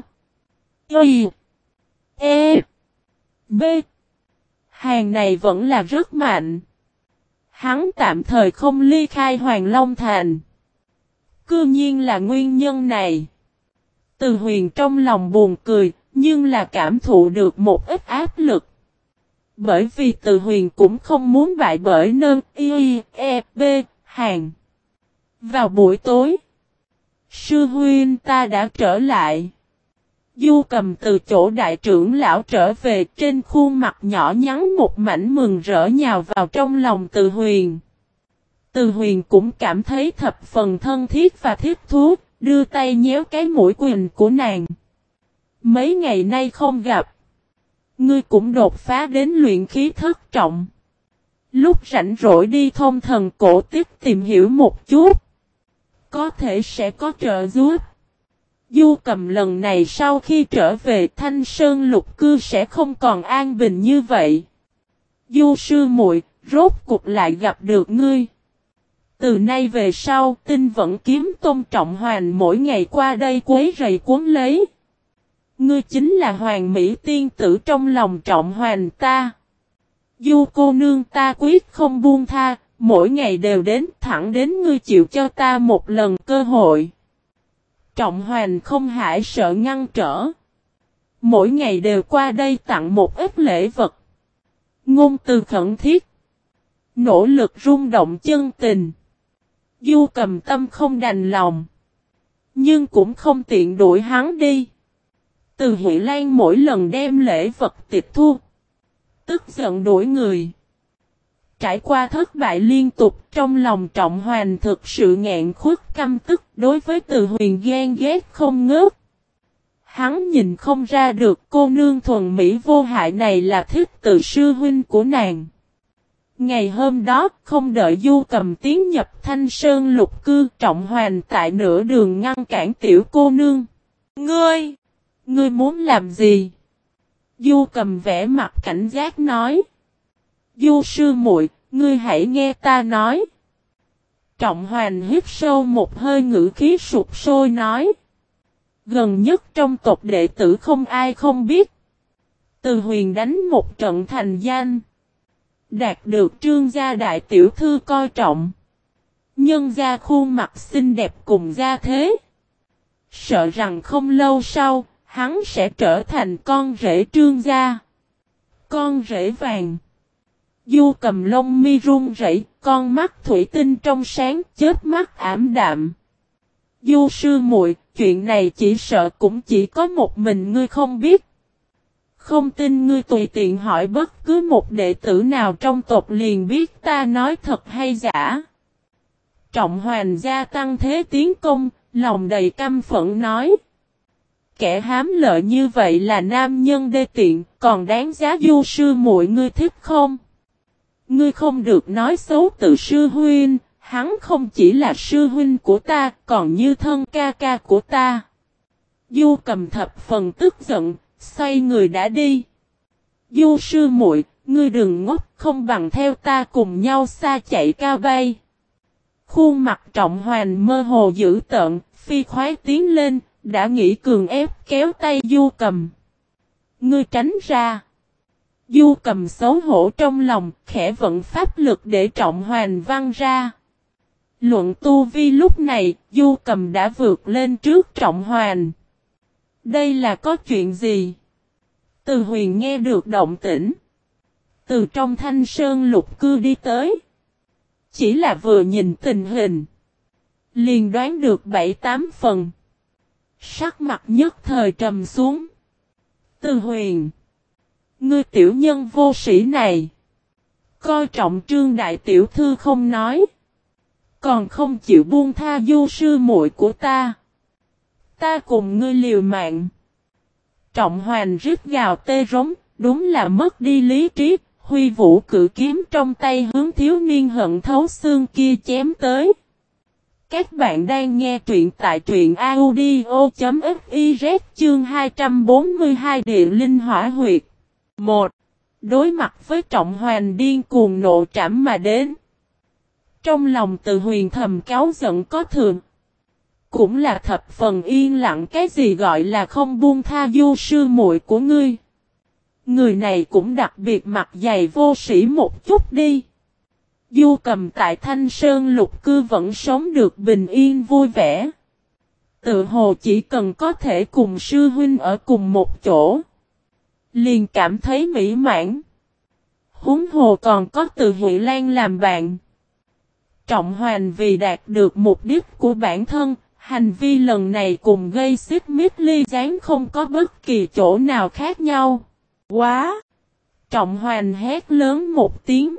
Y. E. B. Hàng này vẫn là rất mạnh. Hắn tạm thời không ly khai Hoàng Long Thành. Cư nhiên là nguyên nhân này. Từ Huyền trong lòng buồn cười, nhưng là cảm thụ được một ít áp lực. Bởi vì Từ Huyền cũng không muốn bại bởi nơn y e b hàng. Vào buổi tối, sư huynh ta đã trở lại. Du Cầm từ chỗ đại trưởng lão trở về, trên khuôn mặt nhỏ nhắn một mảnh mừng rỡ nhào vào trong lòng Từ Huyền. Từ Huyền cũng cảm thấy thập phần thân thiết và thiết thú, đưa tay nhéo cái mũi quỳnh của nàng. Mấy ngày nay không gặp. Ngươi cũng đột phá đến luyện khí thất trọng. Lúc rảnh rỗi đi thông thần cổ tiếp tìm hiểu một chút. Có thể sẽ có trợ giúp. Du Cầm lần này sau khi trở về Thanh Sơn lục cư sẽ không còn an bình như vậy. Du sư muội, rốt cục lại gặp được ngươi. Từ nay về sau, Tinh Vẫn Kiếm Tôn Trọng Hoàn mỗi ngày qua đây quấy rầy cuốn lấy. Ngươi chính là Hoàng Mỹ tiên tử trong lòng Trọng Hoàn ta. Du cô nương ta quyết không buông tha, mỗi ngày đều đến thẳng đến ngươi chịu cho ta một lần cơ hội. Trọng Hoàn không hại sợ ngăn trở. Mỗi ngày đều qua đây tặng một ít lễ vật. Ngôn từ khẩn thiết. Nỗ lực rung động chân tình. Du Cầm tâm không đành lòng. Nhưng cũng không tiện đuổi hắn đi. Từ Huệ Lan mỗi lần đem lễ vật tịch thu. Tức giận đuổi người. Trải qua thất bại liên tục, trong lòng Trọng Hoàn thực sự nghẹn khuất căm tức, đối với Từ Huyền ghen ghét không ngớt. Hắn nhìn không ra được cô nương thuần mỹ vô hại này là thích từ sư huynh của nàng. Ngày hôm đó, không đợi Du Cầm tiến nhập Thanh Sơn lục cư, Trọng Hoàn tại nửa đường ngăn cản tiểu cô nương. Ngươi! Ngươi muốn làm gì? Du Cầm vẽ mặt cảnh giác nói. Du sư muội, ngươi hãy nghe ta nói. Trọng Hoành hít sâu một hơi, ngữ khí sụp sôi nói. Gần nhất trong tộc đệ tử không ai không biết. Từ Huyền đánh một trận thành danh. Đạt được Trương gia đại tiểu thư coi trọng. Nhân gia khuôn mặt xinh đẹp cùng gia thế. Sợ rằng không lâu sau, hắn sẽ trở thành con rể Trương gia. Con rể vàng. Du Cầm lông mi run rẩy, con mắt thủy tinh trong sáng, chớp mắt ảm đạm. Du sư muội, chuyện này chỉ sợ cũng chỉ có một mình ngươi không biết. Không tin ngươi tùy tiện hỏi bất cứ một đệ tử nào trong tộc liền biết ta nói thật hay giả. Trọng Hoành gia tăng thế tiến công, lòng đầy căm phẫn nói. Kẻ hám lợi như vậy là nam nhân đê tiện, còn đáng giá du sư muội ngươi thích không? Ngươi không được nói xấu từ sư huynh, hắn không chỉ là sư huynh của ta, còn như thân ca ca của ta. Du Cầm thập phần tức giận, xoay người đã đi. Du sư muội, ngươi đừng ngốc, không bằng theo ta cùng nhau xa chạy cao bay. Khuôn mặt Trọng Hoành mơ hồ dữ tợn, phi khoái tiến lên, đã nghĩ cường ép kéo tay Du Cầm. Ngươi tránh ra. Du Cầm xấu hổ trong lòng, khẽ vận pháp lực để Trọng Hoành văng ra. Luận tu vi lúc này, Du Cầm đã vượt lên trước Trọng Hoành. Đây là có chuyện gì? Từ Huyền nghe được động tĩnh. Từ trong Thanh Sơn Lục Cư đi tới. Chỉ là vừa nhìn tình hình. Liền đoán được bảy tám phần. Sắc mặt nhất thời trầm xuống. Từ Huyền. Ngươi tiểu nhân vô sĩ này. Coi trọng Trương đại tiểu thư không nói. Còn không chịu buông tha du sư muội của ta. Ta cùng ngươi liều mạng. Trọng Hoành rít gào tê rống. Đúng là mất đi lý trí. Huy vũ cự kiếm trong tay hướng thiếu niên hận thấu xương kia chém tới. Các bạn đang nghe truyện tại truyện audio.fiz chương hai trăm bốn mươi hai Địa Linh Hỏa Huyệt. một. Đối mặt với Trọng Hoành điên cuồng nộ trảm mà đến. Trong lòng Từ Huyền thầm cáu giận có thường. Cũng là thập phần yên lặng, cái gì gọi là không buông tha du sư muội của ngươi. Người này cũng đặc biệt mặt dày vô sĩ một chút đi. Du Cầm tại Thanh Sơn Lục Cư vẫn sống được bình yên vui vẻ. Tự hồ chỉ cần có thể cùng sư huynh ở cùng một chỗ. Liền cảm thấy mỹ mãn. Huống hồ còn có Từ Huệ Lan làm bạn. Trọng Hoành vì đạt được mục đích của bản thân, hành vi lần này cùng gây xích mích ly gián không có bất kỳ chỗ nào khác nhau. Quá! Trọng Hoành hét lớn một tiếng.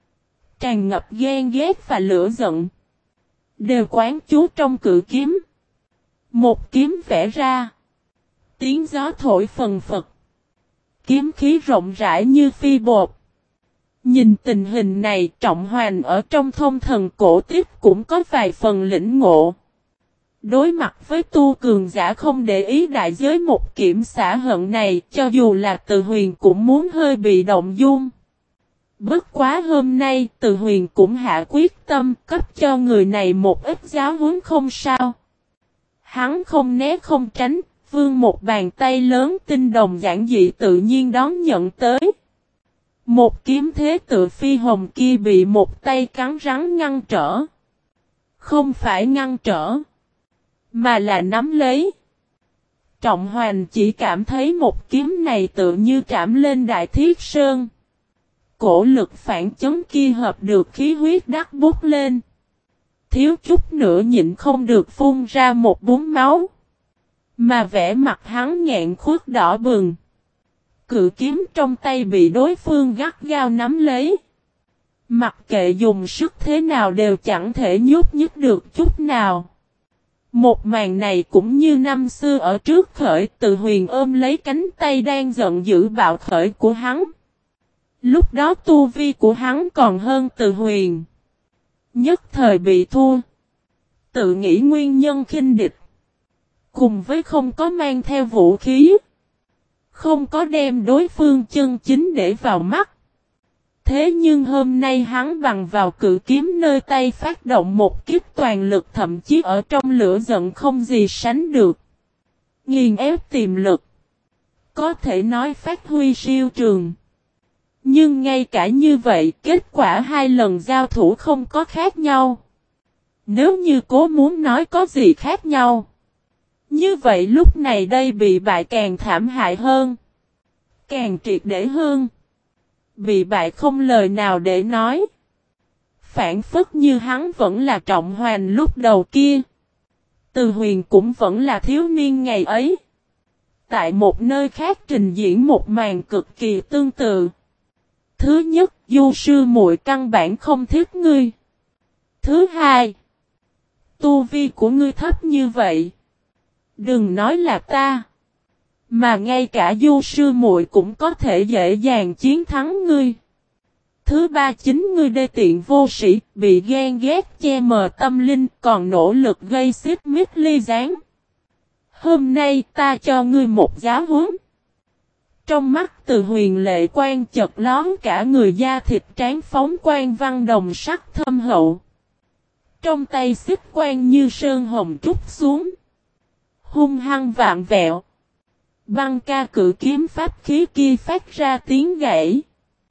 Tràn ngập ghen ghét và lửa giận. Đều quán chú trong cự kiếm. Một kiếm vẽ ra. Tiếng gió thổi phần phật. Kiếm khí rộng rãi như phi bột. Nhìn tình hình này, Trọng Hoành ở trong thông thần cổ tiếp cũng có vài phần lĩnh ngộ. Đối mặt với tu cường giả không để ý đại giới một kiểm xả hận này, cho dù là Từ Huyền cũng muốn hơi bị động dung. Bất quá hôm nay, Từ Huyền cũng hạ quyết tâm cấp cho người này một ít giáo huấn không sao. Hắn không né không tránh, vươn một bàn tay lớn tinh đồng giản dị tự nhiên đón nhận tới. Một kiếm thế tự phi hồng kia bị một tay cắn rắn ngăn trở. Không phải ngăn trở, mà là nắm lấy. Trọng Hoành chỉ cảm thấy một kiếm này tự như trảm lên đại thiết sơn. Cổ lực phản chấn kia hợp được khí huyết đắc bút lên. Thiếu chút nữa nhịn không được phun ra một búng máu. Mà vẻ mặt hắn nghẹn khuất đỏ bừng. Cự kiếm trong tay bị đối phương gắt gao nắm lấy. Mặc kệ dùng sức thế nào đều chẳng thể nhúc nhích được chút nào. Một màn này cũng như năm xưa ở trước khởi, Từ Huyền ôm lấy cánh tay đang giận dữ bạo khởi của hắn. Lúc đó tu vi của hắn còn hơn Từ Huyền. Nhất thời bị thua. Tự nghĩ nguyên nhân khinh địch. Cùng với không có mang theo vũ khí. Không có đem đối phương chân chính để vào mắt. Thế nhưng hôm nay hắn bằng vào cự kiếm nơi tay phát động một kiếp toàn lực, thậm chí ở trong lửa giận không gì sánh được. Nghiền ép tiềm lực. Có thể nói phát huy siêu trường. Nhưng ngay cả như vậy, kết quả hai lần giao thủ không có khác nhau. Nếu như cố muốn nói có gì khác nhau, như vậy lúc này đây bị bại càng thảm hại hơn, càng triệt để hơn. Bị bại không lời nào để nói. Phản phất như hắn vẫn là Trọng Hoành lúc đầu kia. Từ Huyền cũng vẫn là thiếu niên ngày ấy. Tại một nơi khác trình diễn một màn cực kỳ tương tự. Thứ nhất, Du sư muội căn bản không thích ngươi. Thứ hai, tu vi của ngươi thấp như vậy. Đừng nói là ta, mà ngay cả Du sư muội cũng có thể dễ dàng chiến thắng ngươi. Thứ ba, chính ngươi đê tiện vô sĩ, bị ghen ghét che mờ tâm linh, còn nỗ lực gây xích mích ly gián. Hôm nay ta cho ngươi một giáo huấn. Trong mắt Từ Huyền lệ quan chợt lón, cả người da thịt trán phóng quang văn đồng sắc thâm hậu. Trong tay xích quang như sơn hồng trút xuống. Hung hăng vạn vẹo. Băng ca cự kiếm pháp khí kia phát ra tiếng gãy.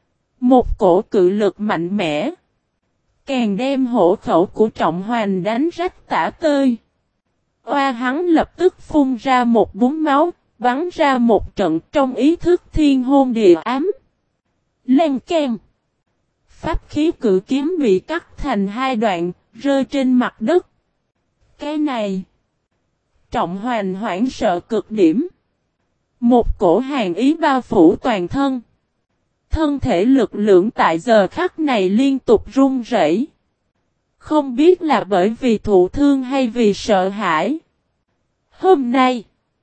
Một cổ cự lực mạnh mẽ. Càng đem hổ khẩu của Trọng Hoành đánh rách tả tơi. Oa hắn lập tức phun ra một búng máu, bắn ra một trận trong ý thức thiên hôn địa ám. Len keng. Pháp khí cự kiếm bị cắt thành hai đoạn, rơi trên mặt đất. Cái này. Trọng Hoành hoảng sợ cực điểm. Một cổ hàn ý bao phủ toàn thân. Thân thể lực lượng tại giờ khắc này liên tục run rẩy. Không biết là bởi vì thụ thương hay vì sợ hãi. Hôm nay,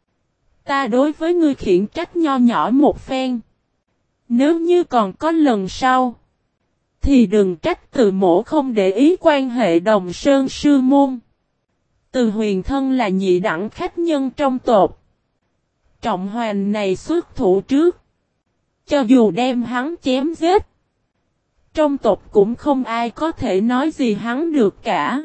ta đối với ngươi khiển trách nho nhỏ một phen. Nếu như còn có lần sau, thì đừng trách Từ mỗ không để ý quan hệ đồng sơn sư môn. Từ Huyền thân là nhị đẳng khách nhân trong tộc. Trọng Hoành này xuất thủ trước. Cho dù đem hắn chém giết, trong tộc cũng không ai có thể nói gì hắn được cả.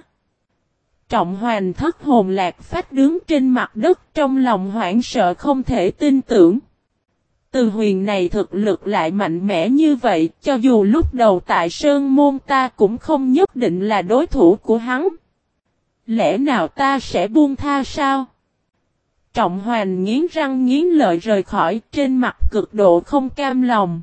Trọng Hoành thất hồn lạc phách đứng trên mặt đất, trong lòng hoảng sợ không thể tin tưởng. Từ Huyền này thực lực lại mạnh mẽ như vậy, cho dù lúc đầu tại Sơn Môn ta cũng không nhất định là đối thủ của hắn. Lẽ nào ta sẽ buông tha sao? Trọng Hoành nghiến răng nghiến lợi rời khỏi, trên mặt cực độ không cam lòng.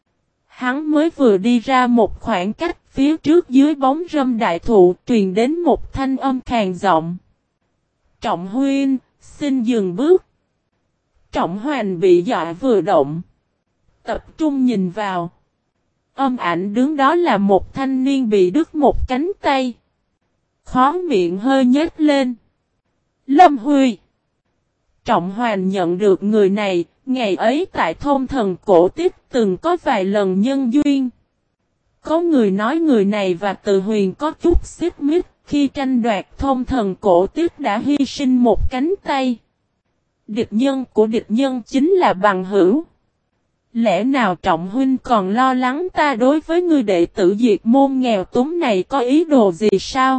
Hắn mới vừa đi ra một khoảng cách, phía trước dưới bóng râm đại thụ truyền đến một thanh âm khàn giọng. Trọng huynh, xin dừng bước. Trọng Hoành bị dọa vừa động. Tập trung nhìn vào. Âm ảnh đứng đó là một thanh niên bị đứt một cánh tay. Khó miệng hơi nhếch lên. Lâm Huy. Trọng Hoành nhận được người này, ngày ấy tại thôn thần cổ tiếp từng có vài lần nhân duyên. Có người nói người này và Từ Huyền có chút xích mích, khi tranh đoạt thôn thần cổ tiếp đã hy sinh một cánh tay. Địch nhân của địch nhân chính là bằng hữu. Lẽ nào Trọng huynh còn lo lắng ta đối với người đệ tử diệt môn nghèo túng này có ý đồ gì sao?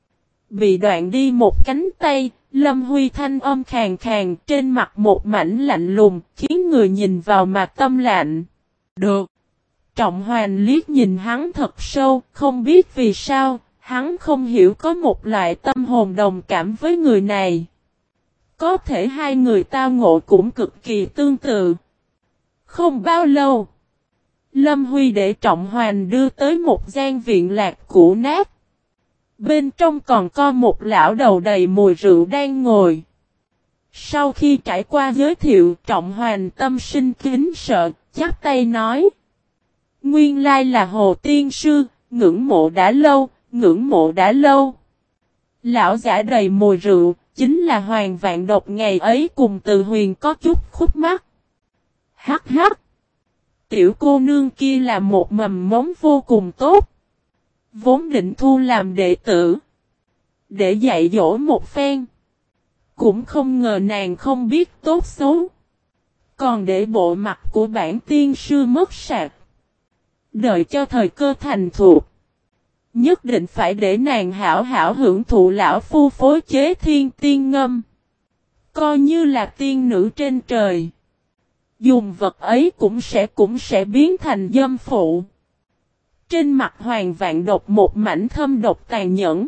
Bị đoạn đi một cánh tay, Lâm Huy thanh âm khàn khàn, trên mặt một mảnh lạnh lùng, khiến người nhìn vào mà tâm lạnh. Được. Trọng Hoành liếc nhìn hắn thật sâu, không biết vì sao, hắn không hiểu có một loại tâm hồn đồng cảm với người này. Có thể hai người tao ngộ cũng cực kỳ tương tự. Không bao lâu, Lâm Huy để Trọng Hoành đưa tới một gian viện lạc cũ nát. Bên trong còn có một lão đầu đầy mùi rượu đang ngồi. Sau khi trải qua giới thiệu, Trọng Hoành tâm sinh kính sợ, chắp tay nói. Nguyên lai là Hồ Tiên Sư, ngưỡng mộ đã lâu, ngưỡng mộ đã lâu. Lão giả đầy mùi rượu, chính là Hoàng Vạn Độc ngày ấy cùng Từ Huyền có chút khúc mắc. Hắc hắc. Tiểu cô nương kia là một mầm mống vô cùng tốt. Vốn định thu làm đệ tử. Để dạy dỗ một phen. Cũng không ngờ nàng không biết tốt xấu. Còn để bộ mặt của bản tiên sư mất sạch. Đợi cho thời cơ thành thục. Nhất định phải để nàng hảo hảo hưởng thụ lão phu phối chế thiên tiên ngâm. Coi như là tiên nữ trên trời. Dùng vật ấy cũng sẽ cũng sẽ biến thành dâm phụ. Trên mặt Hoàng Vạn Độc một mảnh thâm độc tàn nhẫn.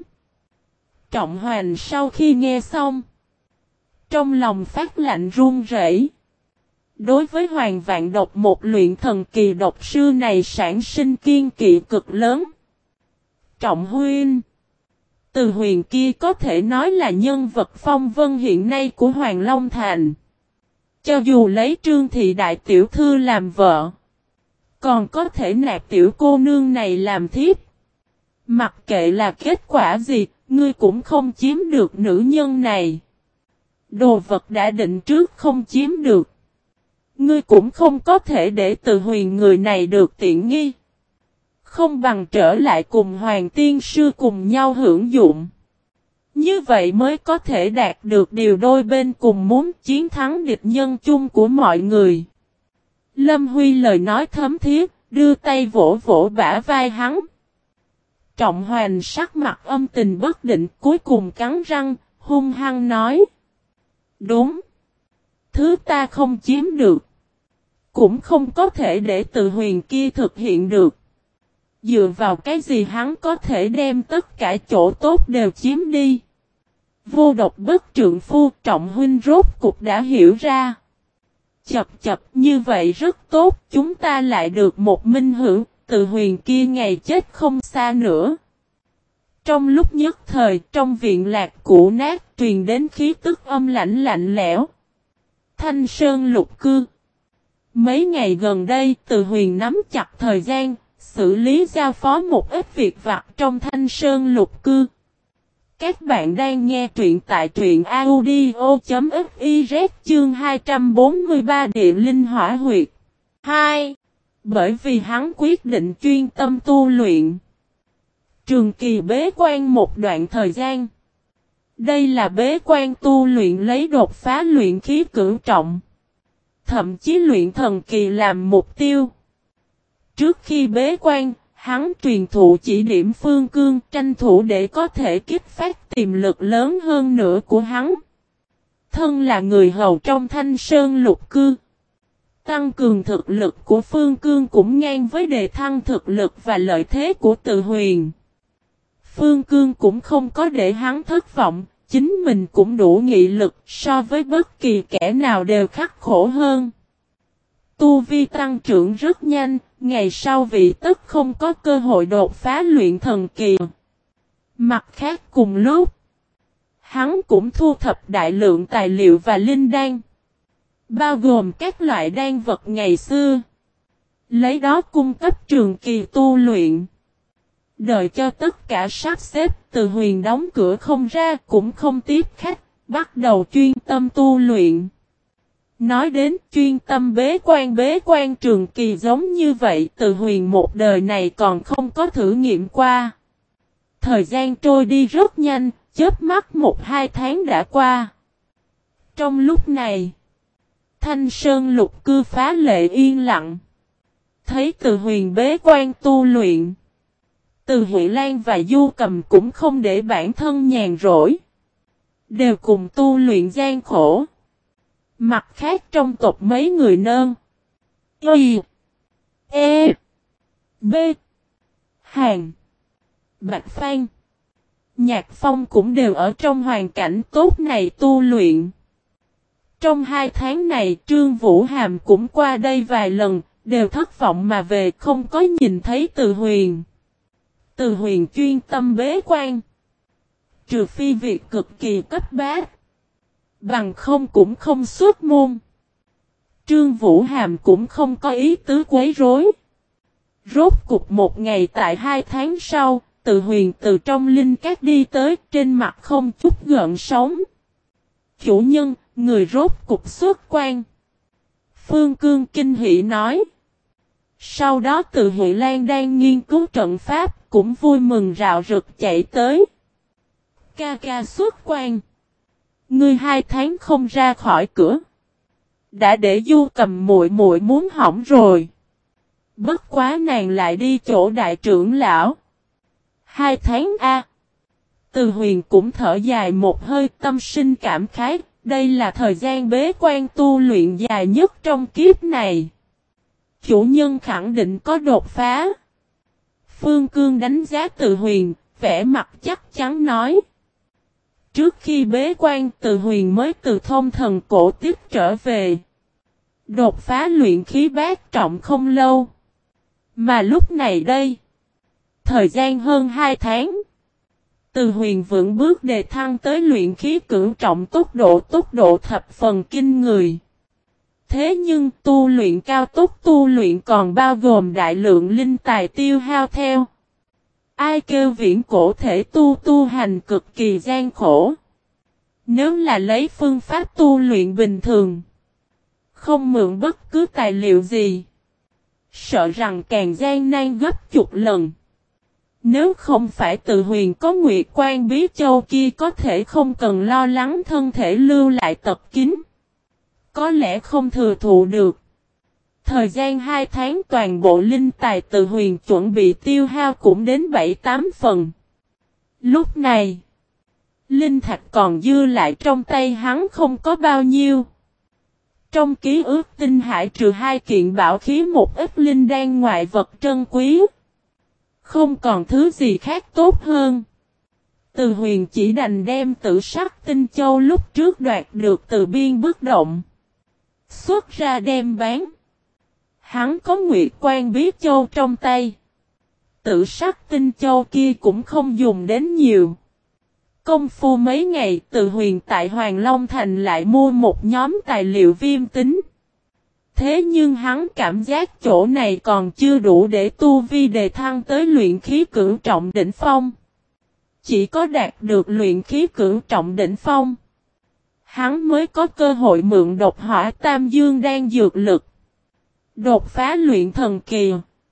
Trọng Hoành sau khi nghe xong. Trong lòng phát lạnh run rẩy. Đối với Hoàng Vạn Độc một luyện thần kỳ độc sư này sản sinh kiên kỵ cực lớn. Trọng huynh. Từ Huyền kia có thể nói là nhân vật phong vân hiện nay của Hoàng Long Thành. Cho dù lấy Trương Thị đại tiểu thư làm vợ. Còn có thể nạp tiểu cô nương này làm thiếp. Mặc kệ là kết quả gì, ngươi cũng không chiếm được nữ nhân này. Đồ vật đã định trước không chiếm được. Ngươi cũng không có thể để Từ Huyền người này được tiện nghi. Không bằng trở lại cùng Hoàng Tiên Sư cùng nhau hưởng dụng. Như vậy mới có thể đạt được điều đôi bên cùng muốn chiến thắng địch nhân chung của mọi người. Lâm Huy lời nói thấm thiết, đưa tay vỗ vỗ bả vai hắn. Trọng Hoành sắc mặt âm tình bất định cuối cùng cắn răng, hung hăng nói. Đúng. Thứ ta không chiếm được. Cũng không có thể để Từ Huyền kia thực hiện được. Dựa vào cái gì hắn có thể đem tất cả chỗ tốt đều chiếm đi. Vô độc bất trượng phu Trọng huynh rốt cục đã hiểu ra. Chập chập như vậy rất tốt chúng ta lại được một minh hữu. Từ Huyền kia ngày chết không xa nữa. Trong lúc nhất thời trong viện lạc cũ nát truyền đến khí tức âm lạnh lạnh lẽo. Thanh Sơn lục cư. Mấy ngày gần đây Từ Huyền nắm chặt thời gian. Xử lý giao phó một ít việc vặt trong Thanh Sơn lục cư. Các bạn đang nghe truyện tại truyện audio.fiz chương hai trăm bốn mươi ba Địa Linh Hỏa Huyệt. hai. Bởi vì hắn quyết định chuyên tâm tu luyện. Trường kỳ bế quan một đoạn thời gian. Đây là bế quan tu luyện lấy đột phá luyện khí cửu trọng. Thậm chí luyện thần kỳ làm mục tiêu. Trước khi bế quan, hắn truyền thụ chỉ điểm Phương Cương tranh thủ để có thể kích phát tiềm lực lớn hơn nữa của hắn. Thân là người hầu trong Thanh Sơn lục cư. Tăng cường thực lực của Phương Cương cũng ngang với đề thăng thực lực và lợi thế của Từ Huyền. Phương Cương cũng không có để hắn thất vọng, chính mình cũng đủ nghị lực so với bất kỳ kẻ nào đều khắc khổ hơn. Tu vi tăng trưởng rất nhanh, ngày sau vị tất không có cơ hội đột phá luyện thần kỳ. Mặt khác cùng lúc, hắn cũng thu thập đại lượng tài liệu và linh đan, bao gồm các loại đan vật ngày xưa. Lấy đó cung cấp trường kỳ tu luyện. Đợi cho tất cả sắp xếp Từ Huyền đóng cửa không ra cũng không tiếp khách, bắt đầu chuyên tâm tu luyện. Nói đến chuyên tâm bế quan bế quan trường kỳ giống như vậy Từ Huyền một đời này còn không có thử nghiệm qua. Thời gian trôi đi rất nhanh, chớp mắt một hai tháng đã qua. Trong lúc này, Thanh Sơn lục cư phá lệ yên lặng. Thấy Từ Huyền bế quan tu luyện. Từ Huệ Lan và Du Cầm cũng không để bản thân nhàn rỗi. Đều cùng tu luyện gian khổ. Mặt khác trong tộc mấy người nơn. Y. E. B. Hàn. Bạch Phan. Nhạc Phong cũng đều ở trong hoàn cảnh tốt này tu luyện. Trong hai tháng này Trương Vũ Hàm cũng qua đây vài lần, đều thất vọng mà về không có nhìn thấy Từ Huyền. Từ Huyền chuyên tâm bế quan. Trừ phi việc cực kỳ cấp bách. Bằng không cũng không xuất môn. Trương Vũ Hàm cũng không có ý tứ quấy rối. Rốt cục một ngày tại hai tháng sau, Từ Huyền từ trong linh cát đi tới trên mặt không chút gợn sóng. Chủ nhân, người rốt cục xuất quan. Phương Cương kinh hỉ nói. Sau đó Từ Huệ Lan đang nghiên cứu trận pháp, cũng vui mừng rạo rực chạy tới. Ca ca xuất quan. Ngươi hai tháng không ra khỏi cửa. Đã để Du Cầm muội muội muốn hỏng rồi. Bất quá nàng lại đi chỗ đại trưởng lão. Hai tháng a. Từ Huyền cũng thở dài một hơi, tâm sinh cảm khái, đây là thời gian bế quan tu luyện dài nhất trong kiếp này. Chủ nhân khẳng định có đột phá. Phương Cương đánh giá Từ Huyền, vẻ mặt chắc chắn nói. Trước khi bế quan, Từ Huyền mới từ Thông Thần Cổ tiếp trở về. Đột phá luyện khí bát trọng không lâu. Mà lúc này đây, thời gian hơn hai tháng, Từ Huyền vững bước đề thăng tới luyện khí cửu trọng, tốc độ tốc độ thập phần kinh người. Thế nhưng tu luyện cao tốc tu luyện còn bao gồm đại lượng linh tài tiêu hao theo. Ai kêu viễn cổ thể tu tu hành cực kỳ gian khổ. Nếu là lấy phương pháp tu luyện bình thường, không mượn bất cứ tài liệu gì, sợ rằng càng gian nan gấp chục lần. Nếu không phải Từ Huyền có Nguyệt Quan Bí Châu kia, có thể không cần lo lắng thân thể lưu lại tật kín. Có lẽ không thừa thụ được. Thời gian hai tháng toàn bộ linh tài Từ Huyền chuẩn bị tiêu hao cũng đến bảy tám phần. Lúc này, linh thạch còn dư lại trong tay hắn không có bao nhiêu. Trong ký ức tinh hải trừ hai kiện bảo khí một ít linh đan ngoại vật trân quý. Không còn thứ gì khác tốt hơn. Từ Huyền chỉ đành đem Tử Sắc Tinh Châu lúc trước đoạt được từ Biên Bất Động xuất ra đem bán. Hắn có Nguyệt Quan Bí Châu trong tay. Tử Sắc Tinh Châu kia cũng không dùng đến nhiều. Công phu mấy ngày, Từ Huyền tại Hoàng Long Thành lại mua một nhóm tài liệu viêm tính. Thế nhưng hắn cảm giác chỗ này còn chưa đủ để tu vi đề thăng tới luyện khí cửu trọng đỉnh phong. Chỉ có đạt được luyện khí cửu trọng đỉnh phong, hắn mới có cơ hội mượn độc hỏa tam dương đan dược lực đột phá luyện thần kỳ.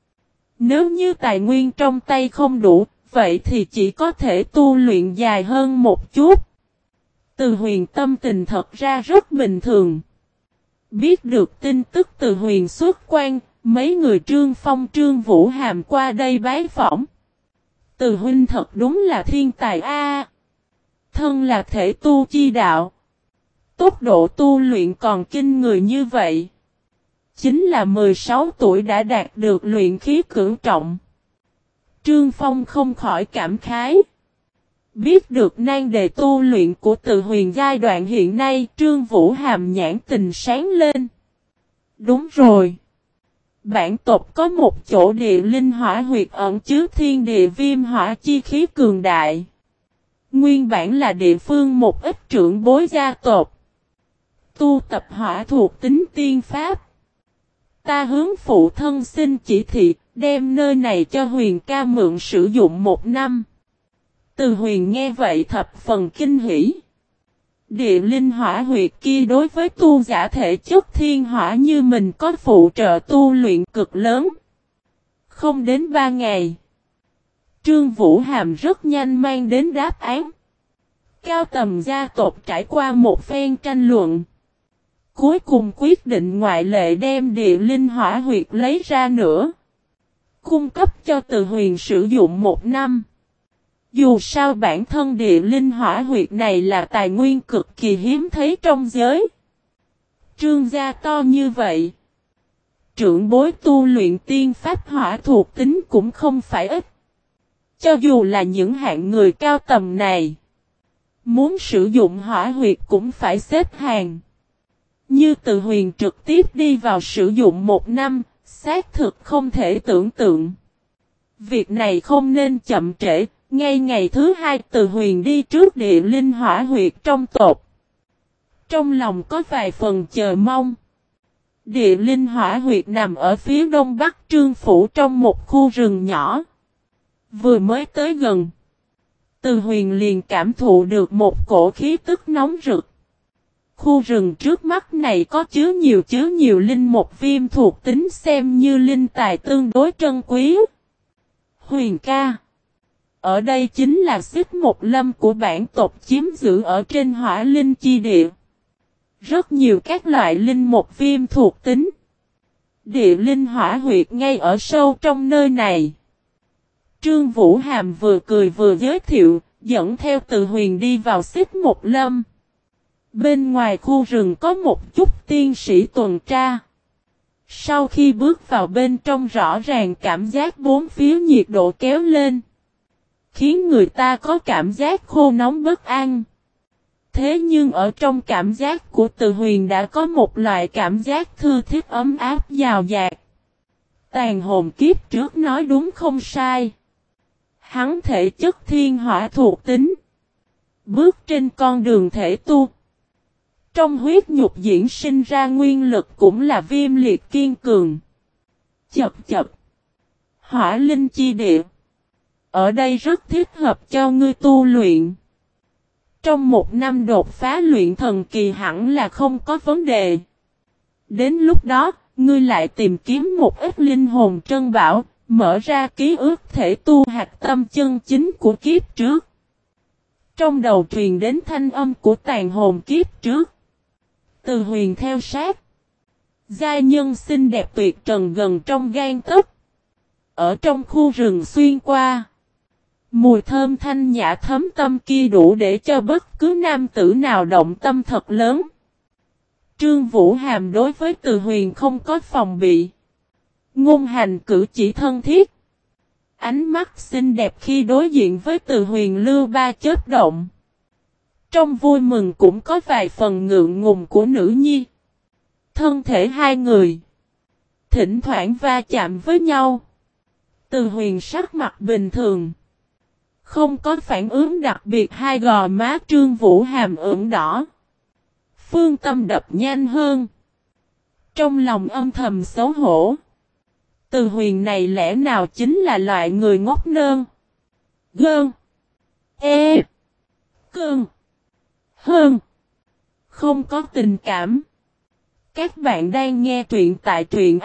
Nếu như tài nguyên trong tay không đủ, vậy thì chỉ có thể tu luyện dài hơn một chút. Từ Huyền tâm tình thật ra rất bình thường. Biết được tin tức Từ Huyền xuất quan, mấy người Trương Phong Trương Vũ Hàm qua đây bái phỏng. Từ huynh thật đúng là thiên tài a. Thân là thể tu chi đạo, tốc độ tu luyện còn kinh người như vậy. Chính là mười sáu tuổi đã đạt được luyện khí cửu trọng. Trương Phong không khỏi cảm khái. Biết được nan đề tu luyện của Từ Huyền giai đoạn hiện nay, Trương Vũ Hàm nhãn tình sáng lên. Đúng rồi. Bản tộc có một chỗ địa linh hỏa huyệt ẩn chứa thiên địa viêm hỏa chi khí cường đại. Nguyên bản là địa phương một ít trưởng bối gia tộc tu tập hỏa thuộc tính tiên pháp. Ta hướng phụ thân xin chỉ thị, đem nơi này cho Huyền ca mượn sử dụng một năm. Từ Huyền nghe vậy thập phần kinh hỉ. Địa linh hỏa huyệt kia đối với tu giả thể chất thiên hỏa như mình có phụ trợ tu luyện cực lớn. Không đến ba ngày, Trương Vũ Hàm rất nhanh mang đến đáp án. Cao tầm gia tộc trải qua một phen tranh luận, cuối cùng quyết định ngoại lệ đem địa linh hỏa huyệt lấy ra nữa, cung cấp cho Từ Huyền sử dụng một năm. Dù sao bản thân địa linh hỏa huyệt này là tài nguyên cực kỳ hiếm thấy trong giới. Trương gia to như vậy, trưởng bối tu luyện tiên pháp hỏa thuộc tính cũng không phải ít. Cho dù là những hạng người cao tầm này, muốn sử dụng hỏa huyệt cũng phải xếp hàng. Như Từ Huyền trực tiếp đi vào sử dụng một năm, xác thực không thể tưởng tượng. Việc này không nên chậm trễ. Ngay ngày thứ hai Từ Huyền đi trước địa linh hỏa huyệt trong tộc. Trong lòng có vài phần chờ mong. Địa linh hỏa huyệt nằm ở phía đông bắc Trương Phủ trong một khu rừng nhỏ. Vừa mới tới gần, Từ Huyền liền cảm thụ được một cổ khí tức nóng rực. Khu rừng trước mắt này có chứa nhiều chứa nhiều linh một viêm thuộc tính xem như linh tài tương đối trân quý. Huyền ca, ở đây chính là xích một lâm của bản tộc chiếm giữ ở trên hỏa linh chi địa. Rất nhiều các loại linh một viêm thuộc tính. Địa linh hỏa huyệt ngay ở sâu trong nơi này. Trương Vũ Hàm vừa cười vừa giới thiệu, dẫn theo Từ Huyền đi vào Xích Một Lâm. Bên ngoài khu rừng có một chút tiên sĩ tuần tra. Sau khi bước vào bên trong rõ ràng cảm giác bốn phía nhiệt độ kéo lên, khiến người ta có cảm giác khô nóng bất an. Thế nhưng ở trong cảm giác của Từ Huyền đã có một loại cảm giác thư thích ấm áp dào dạt. Tàn hồn kiếp trước nói đúng không sai. Hắn thể chất thiên hỏa thuộc tính. Bước trên con đường thể tu. Trong huyết nhục diễn sinh ra nguyên lực cũng là viêm liệt kiên cường. Chập chập. Hỏa linh chi địa. Ở đây rất thích hợp cho ngươi tu luyện. Trong một năm đột phá luyện thần kỳ hẳn là không có vấn đề. Đến lúc đó, ngươi lại tìm kiếm một ít linh hồn trân bảo, mở ra ký ức thể tu hạt tâm chân chính của kiếp trước. Trong đầu truyền đến thanh âm của tàn hồn kiếp trước. Từ Huyền theo sát. Giai nhân xinh đẹp tuyệt trần gần trong gan tấc. Ở trong khu rừng xuyên qua. Mùi thơm thanh nhã thấm tâm kia đủ để cho bất cứ nam tử nào động tâm thật lớn. Trương Vũ Hàm đối với Từ Huyền không có phòng bị. Ngôn hành cử chỉ thân thiết. Ánh mắt xinh đẹp khi đối diện với Từ Huyền lưu ba chớp động. Trong vui mừng cũng có vài phần ngượng ngùng của nữ nhi. Thân thể hai người thỉnh thoảng va chạm với nhau. Từ Huyền sắc mặt bình thường, không có phản ứng đặc biệt. Hai gò má Trương Vũ Hàm ửng đỏ. Phương tâm đập nhanh hơn. Trong lòng âm thầm xấu hổ. Từ Huyền này lẽ nào chính là loại người ngốc nơn. Gơn. E. Cơn. Hơn. Không có tình cảm. Các bạn đang nghe truyện tại truyện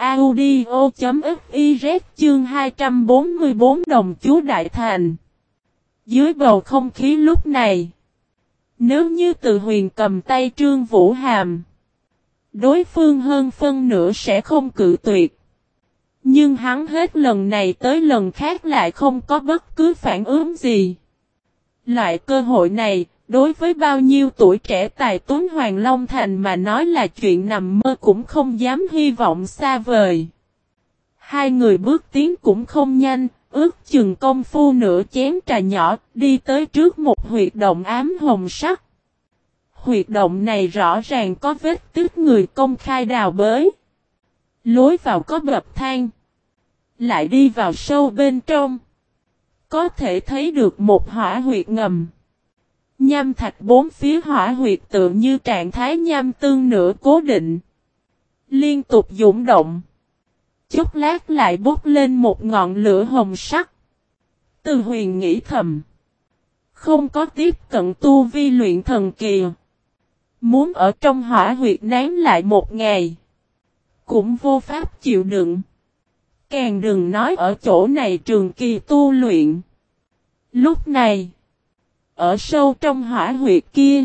audio.fiz chương hai trăm bốn mươi bốn Đồng Chúa Đại Thành. Dưới bầu không khí lúc này, nếu như Từ Huyền cầm tay Trương Vũ Hàm, đối phương hơn phân nửa sẽ không cự tuyệt. Nhưng hắn hết lần này tới lần khác lại không có bất cứ phản ứng gì. Loại cơ hội này, đối với bao nhiêu tuổi trẻ tài tuấn Hoàng Long Thành mà nói là chuyện nằm mơ cũng không dám hy vọng xa vời. Hai người bước tiến cũng không nhanh, ước chừng công phu nửa chén trà nhỏ, đi tới trước một huyệt động ám hồng sắc. Huyệt động này rõ ràng có vết tích người công khai đào bới. Lối vào có bậc thang. Lại đi vào sâu bên trong, có thể thấy được một hỏa huyệt ngầm. Nham thạch bốn phía hỏa huyệt tự như trạng thái nham tương nửa cố định, liên tục dũng động. Chốc lát lại bốc lên một ngọn lửa hồng sắc. Từ Huyền nghĩ thầm, không có tiếp cận tu vi luyện thần kỳ, muốn ở trong hỏa huyệt nán lại một ngày, cũng vô pháp chịu đựng. Càng đừng nói ở chỗ này trường kỳ tu luyện. Lúc này, ở sâu trong hỏa huyệt kia,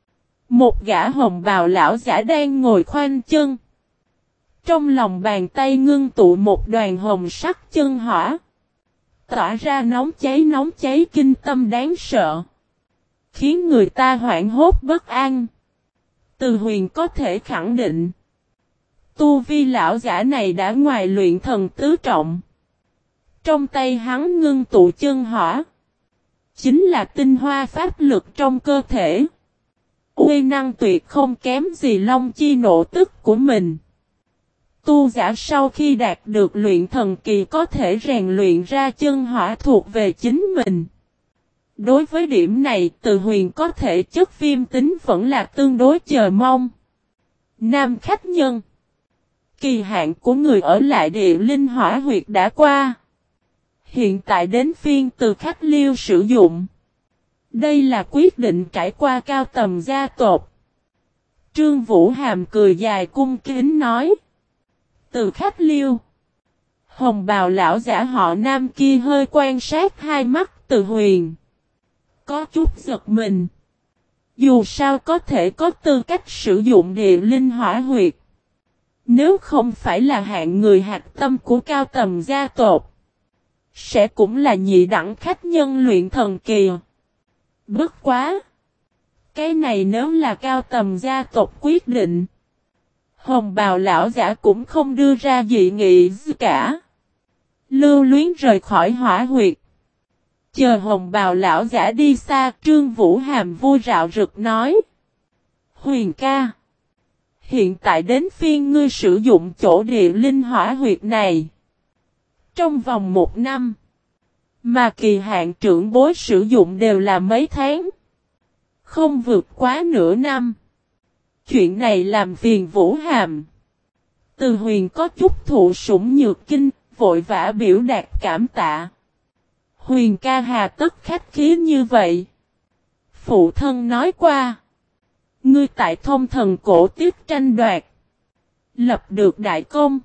một gã hồng bào lão giả đang ngồi khoanh chân. Trong lòng bàn tay ngưng tụ một đoàn hồng sắc chân hỏa, tỏa ra nóng cháy nóng cháy kinh tâm đáng sợ, khiến người ta hoảng hốt bất an. Từ Huyền có thể khẳng định, tu vi lão giả này đã ngoài luyện thần tứ trọng. Trong tay hắn ngưng tụ chân hỏa, chính là tinh hoa pháp lực trong cơ thể. Uy năng tuyệt không kém gì long chi nộ tức của mình. Tu giả sau khi đạt được luyện thần kỳ có thể rèn luyện ra chân hỏa thuộc về chính mình. Đối với điểm này, Từ Huyền có thể chất viêm tính vẫn là tương đối chờ mong. Nam khách nhân, kỳ hạn của người ở lại địa linh hỏa huyệt đã qua. Hiện tại đến phiên Từ khách liêu sử dụng. Đây là quyết định trải qua cao tầm gia tộc. Trương Vũ Hàm cười dài cung kính nói. Từ khách liêu. Hồng bào lão giả họ Nam kia hơi quan sát hai mắt Từ Huyền, có chút giật mình. Dù sao có thể có tư cách sử dụng địa linh hỏa huyệt, Nếu không phải là hạng người hạch tâm của cao tầm gia tộc, sẽ cũng là nhị đẳng khách nhân luyện thần kỳ. Bất quá! Cái này nếu là cao tầm gia tộc quyết định, Hồng Bào lão giả cũng không đưa ra dị nghị gì cả. Lưu luyến rời khỏi hỏa huyệt. Chờ Hồng Bào lão giả đi xa, Trương Vũ Hàm vui rạo rực nói. Huyền ca! Hiện tại đến phiên ngươi sử dụng chỗ địa linh hỏa huyệt này. Trong vòng một năm, mà kỳ hạn trưởng bối sử dụng đều là mấy tháng. Không vượt quá nửa năm. Chuyện này làm phiền Vũ Hàm. Từ Huyền có chút thụ sủng nhược kinh, vội vã biểu đạt cảm tạ. Huyền ca hà tất khách khí như vậy. Phụ thân nói qua. Ngươi tại thông thần cổ tiếp tranh đoạt. Lập được đại công.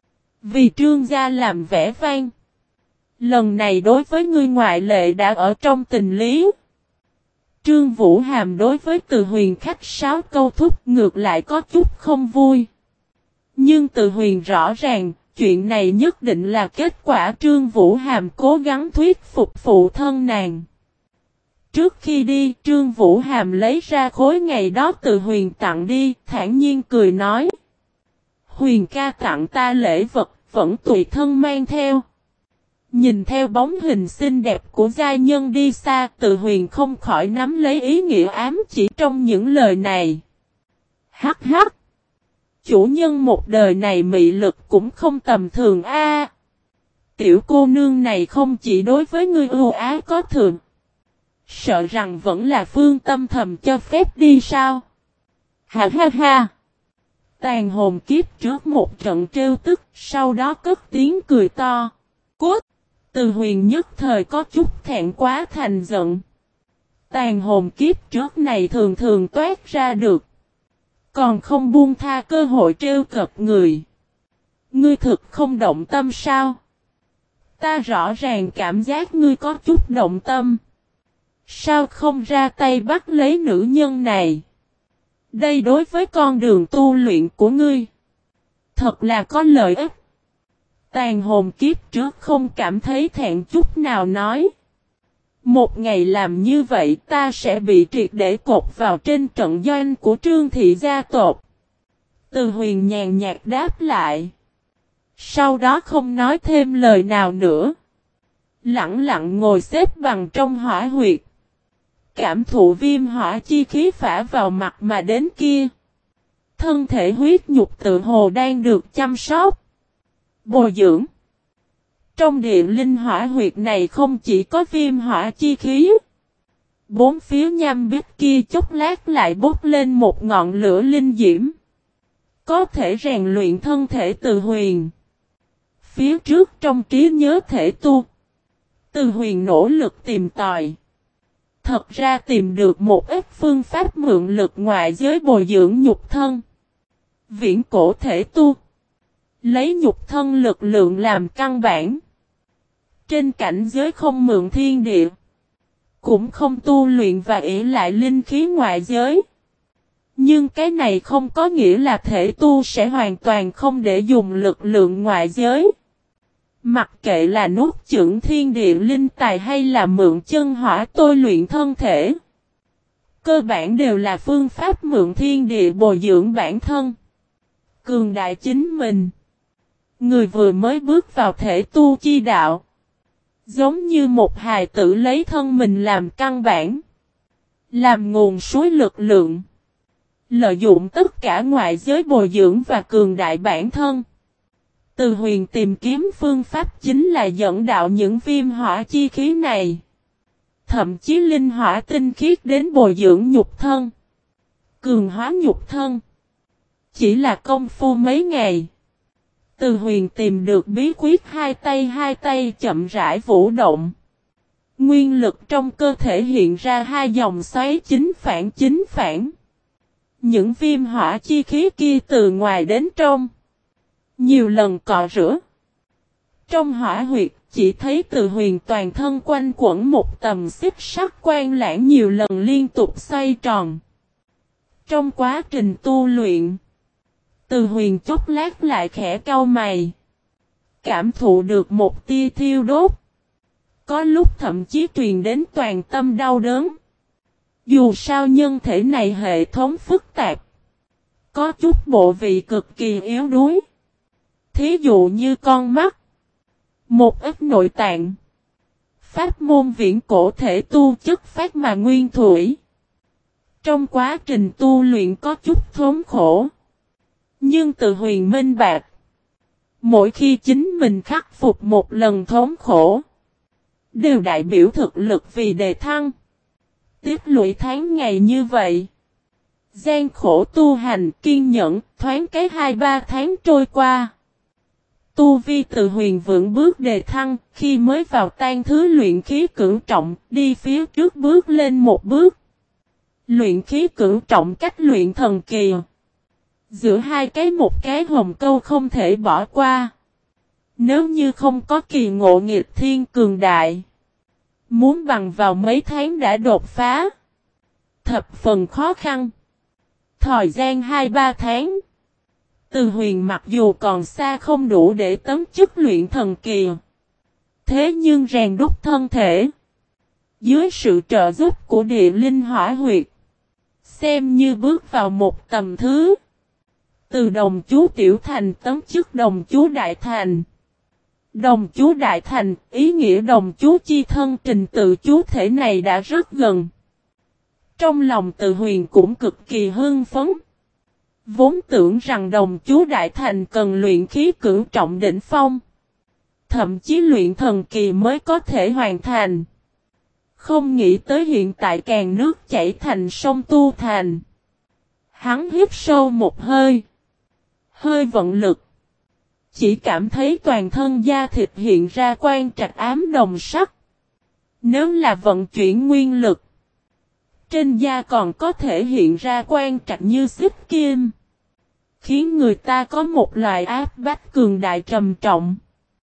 Vì Trương gia làm vẻ vang. Lần này đối với ngươi ngoại lệ đã ở trong tình lý. Trương Vũ Hàm đối với Từ Huyền khách sáo câu thúc ngược lại có chút không vui. Nhưng Từ Huyền rõ ràng, chuyện này nhất định là kết quả Trương Vũ Hàm cố gắng thuyết phục phụ thân nàng. Trước khi đi, Trương Vũ Hàm lấy ra khối ngày đó Từ Huyền tặng đi, thản nhiên cười nói. Huyền ca tặng ta lễ vật, vẫn tùy thân mang theo. Nhìn theo bóng hình xinh đẹp của gia nhân đi xa, Từ Huyền không khỏi nắm lấy ý nghĩa ám chỉ trong những lời này. Hắc hắc! Chủ nhân một đời này mị lực cũng không tầm thường a. Tiểu cô nương này không chỉ đối với ngươi ưu ái có thường. Sợ rằng vẫn là phương tâm thầm cho phép đi sao? Ha ha ha! Tàn hồn kiếp trước một trận trêu tức, sau đó cất tiếng cười to. Cút! Từ Huyền nhất thời có chút thẹn quá thành giận. Tàn hồn kiếp trước này thường thường toát ra được. Còn không buông tha cơ hội trêu cợt người. Ngươi thực không động tâm sao? Ta rõ ràng cảm giác ngươi có chút động tâm. Sao không ra tay bắt lấy nữ nhân này? Đây đối với con đường tu luyện của ngươi. Thật là có lợi ích. Tàn hồn kiếp trước không cảm thấy thẹn chút nào nói. Một ngày làm như vậy ta sẽ bị triệt để cột vào trên trận doanh của Trương thị gia tộc. Từ Huyền nhàn nhạt đáp lại. Sau đó không nói thêm lời nào nữa. Lặng lặng ngồi xếp bằng trong hỏa huyệt. Cảm thụ viêm hỏa chi khí phả vào mặt mà đến kia. Thân thể huyết nhục tự hồ đang được chăm sóc, bồi dưỡng. Trong địa linh hỏa huyệt này không chỉ có viêm hỏa chi khí. Bốn phía nham bích kia chốc lát lại bốc lên một ngọn lửa linh diễm. Có thể rèn luyện thân thể Từ Huyền. Phía trước trong trí nhớ thể tu. Từ Huyền nỗ lực tìm tòi. Thật ra tìm được một ít phương pháp mượn lực ngoại giới bồi dưỡng nhục thân. Viễn cổ thể tu. Lấy nhục thân lực lượng làm căn bản. Trên cảnh giới không mượn thiên địa. Cũng không tu luyện và ỷ lại linh khí ngoại giới. Nhưng cái này không có nghĩa là thể tu sẽ hoàn toàn không để dùng lực lượng ngoại giới. Mặc kệ là nuốt chửng thiên địa linh tài hay là mượn chân hỏa tôi luyện thân thể. Cơ bản đều là phương pháp mượn thiên địa bồi dưỡng bản thân. Cường đại chính mình. Người vừa mới bước vào thể tu chi đạo. Giống như một hài tử lấy thân mình làm căn bản. Làm nguồn suối lực lượng. Lợi dụng tất cả ngoại giới bồi dưỡng và cường đại bản thân. Từ Huyền tìm kiếm phương pháp chính là dẫn đạo những viêm hỏa chi khí này. Thậm chí linh hỏa tinh khiết đến bồi dưỡng nhục thân. Cường hóa nhục thân. Chỉ là công phu mấy ngày. Từ Huyền tìm được bí quyết hai tay hai tay chậm rãi vũ động. Nguyên lực trong cơ thể hiện ra hai dòng xoáy chính phản chính phản. Những viêm hỏa chi khí kia từ ngoài đến trong. Nhiều lần cọ rửa. Trong hỏa huyệt chỉ thấy Từ Huyền toàn thân quanh quẩn một tầm xích sắc quang lãng nhiều lần liên tục xoay tròn. Trong quá trình tu luyện. Từ Huyền chốc lát lại khẽ cau mày. Cảm thụ được một tia thiêu đốt. Có lúc thậm chí truyền đến toàn tâm đau đớn. Dù sao nhân thể này hệ thống phức tạp. Có chút bộ vị cực kỳ yếu đuối. Thí dụ như con mắt. Một ít nội tạng. Pháp môn viễn cổ thể tu chất phát mà nguyên thủy. Trong quá trình tu luyện có chút thốn khổ. Nhưng Từ Huyền minh bạc. Mỗi khi chính mình khắc phục một lần thốn khổ. Đều đại biểu thực lực vì đề thăng. Tiếp lũy tháng ngày như vậy. Gian khổ tu hành kiên nhẫn thoáng cái hai ba tháng trôi qua. Tu vi Từ Huyền vững bước đề thăng khi mới vào tan thứ luyện khí cửu trọng đi phía trước bước lên một bước. Luyện khí cửu trọng cách luyện thần kỳ. Giữa hai cái một cái hồng câu không thể bỏ qua. Nếu như không có kỳ ngộ nghịch thiên cường đại. Muốn bằng vào mấy tháng đã đột phá. Thập phần khó khăn. Thời gian hai ba tháng. Từ Huyền mặc dù còn xa không đủ để tấm chức luyện thần kỳ. Thế nhưng rèn đúc thân thể. Dưới sự trợ giúp của địa linh hỏa huyệt. Xem như bước vào một tầm thứ. Từ đồng chú tiểu thành tấm chức đồng chú đại thành. Đồng chú đại thành, ý nghĩa đồng chú chi thân trình tự chú thể này đã rất gần. Trong lòng Từ Huyền cũng cực kỳ hưng phấn. Vốn tưởng rằng đồng chú đại thành cần luyện khí cửu trọng đỉnh phong. Thậm chí luyện thần kỳ mới có thể hoàn thành. Không nghĩ tới hiện tại càng nước chảy thành sông tu thành. Hắn hít sâu một hơi. Hơi vận lực. Chỉ cảm thấy toàn thân da thịt hiện ra quang trạch ám đồng sắc. Nếu là vận chuyển nguyên lực. Trên da còn có thể hiện ra quang trạch như xích kim. Khiến người ta có một loại áp bách cường đại trầm trọng.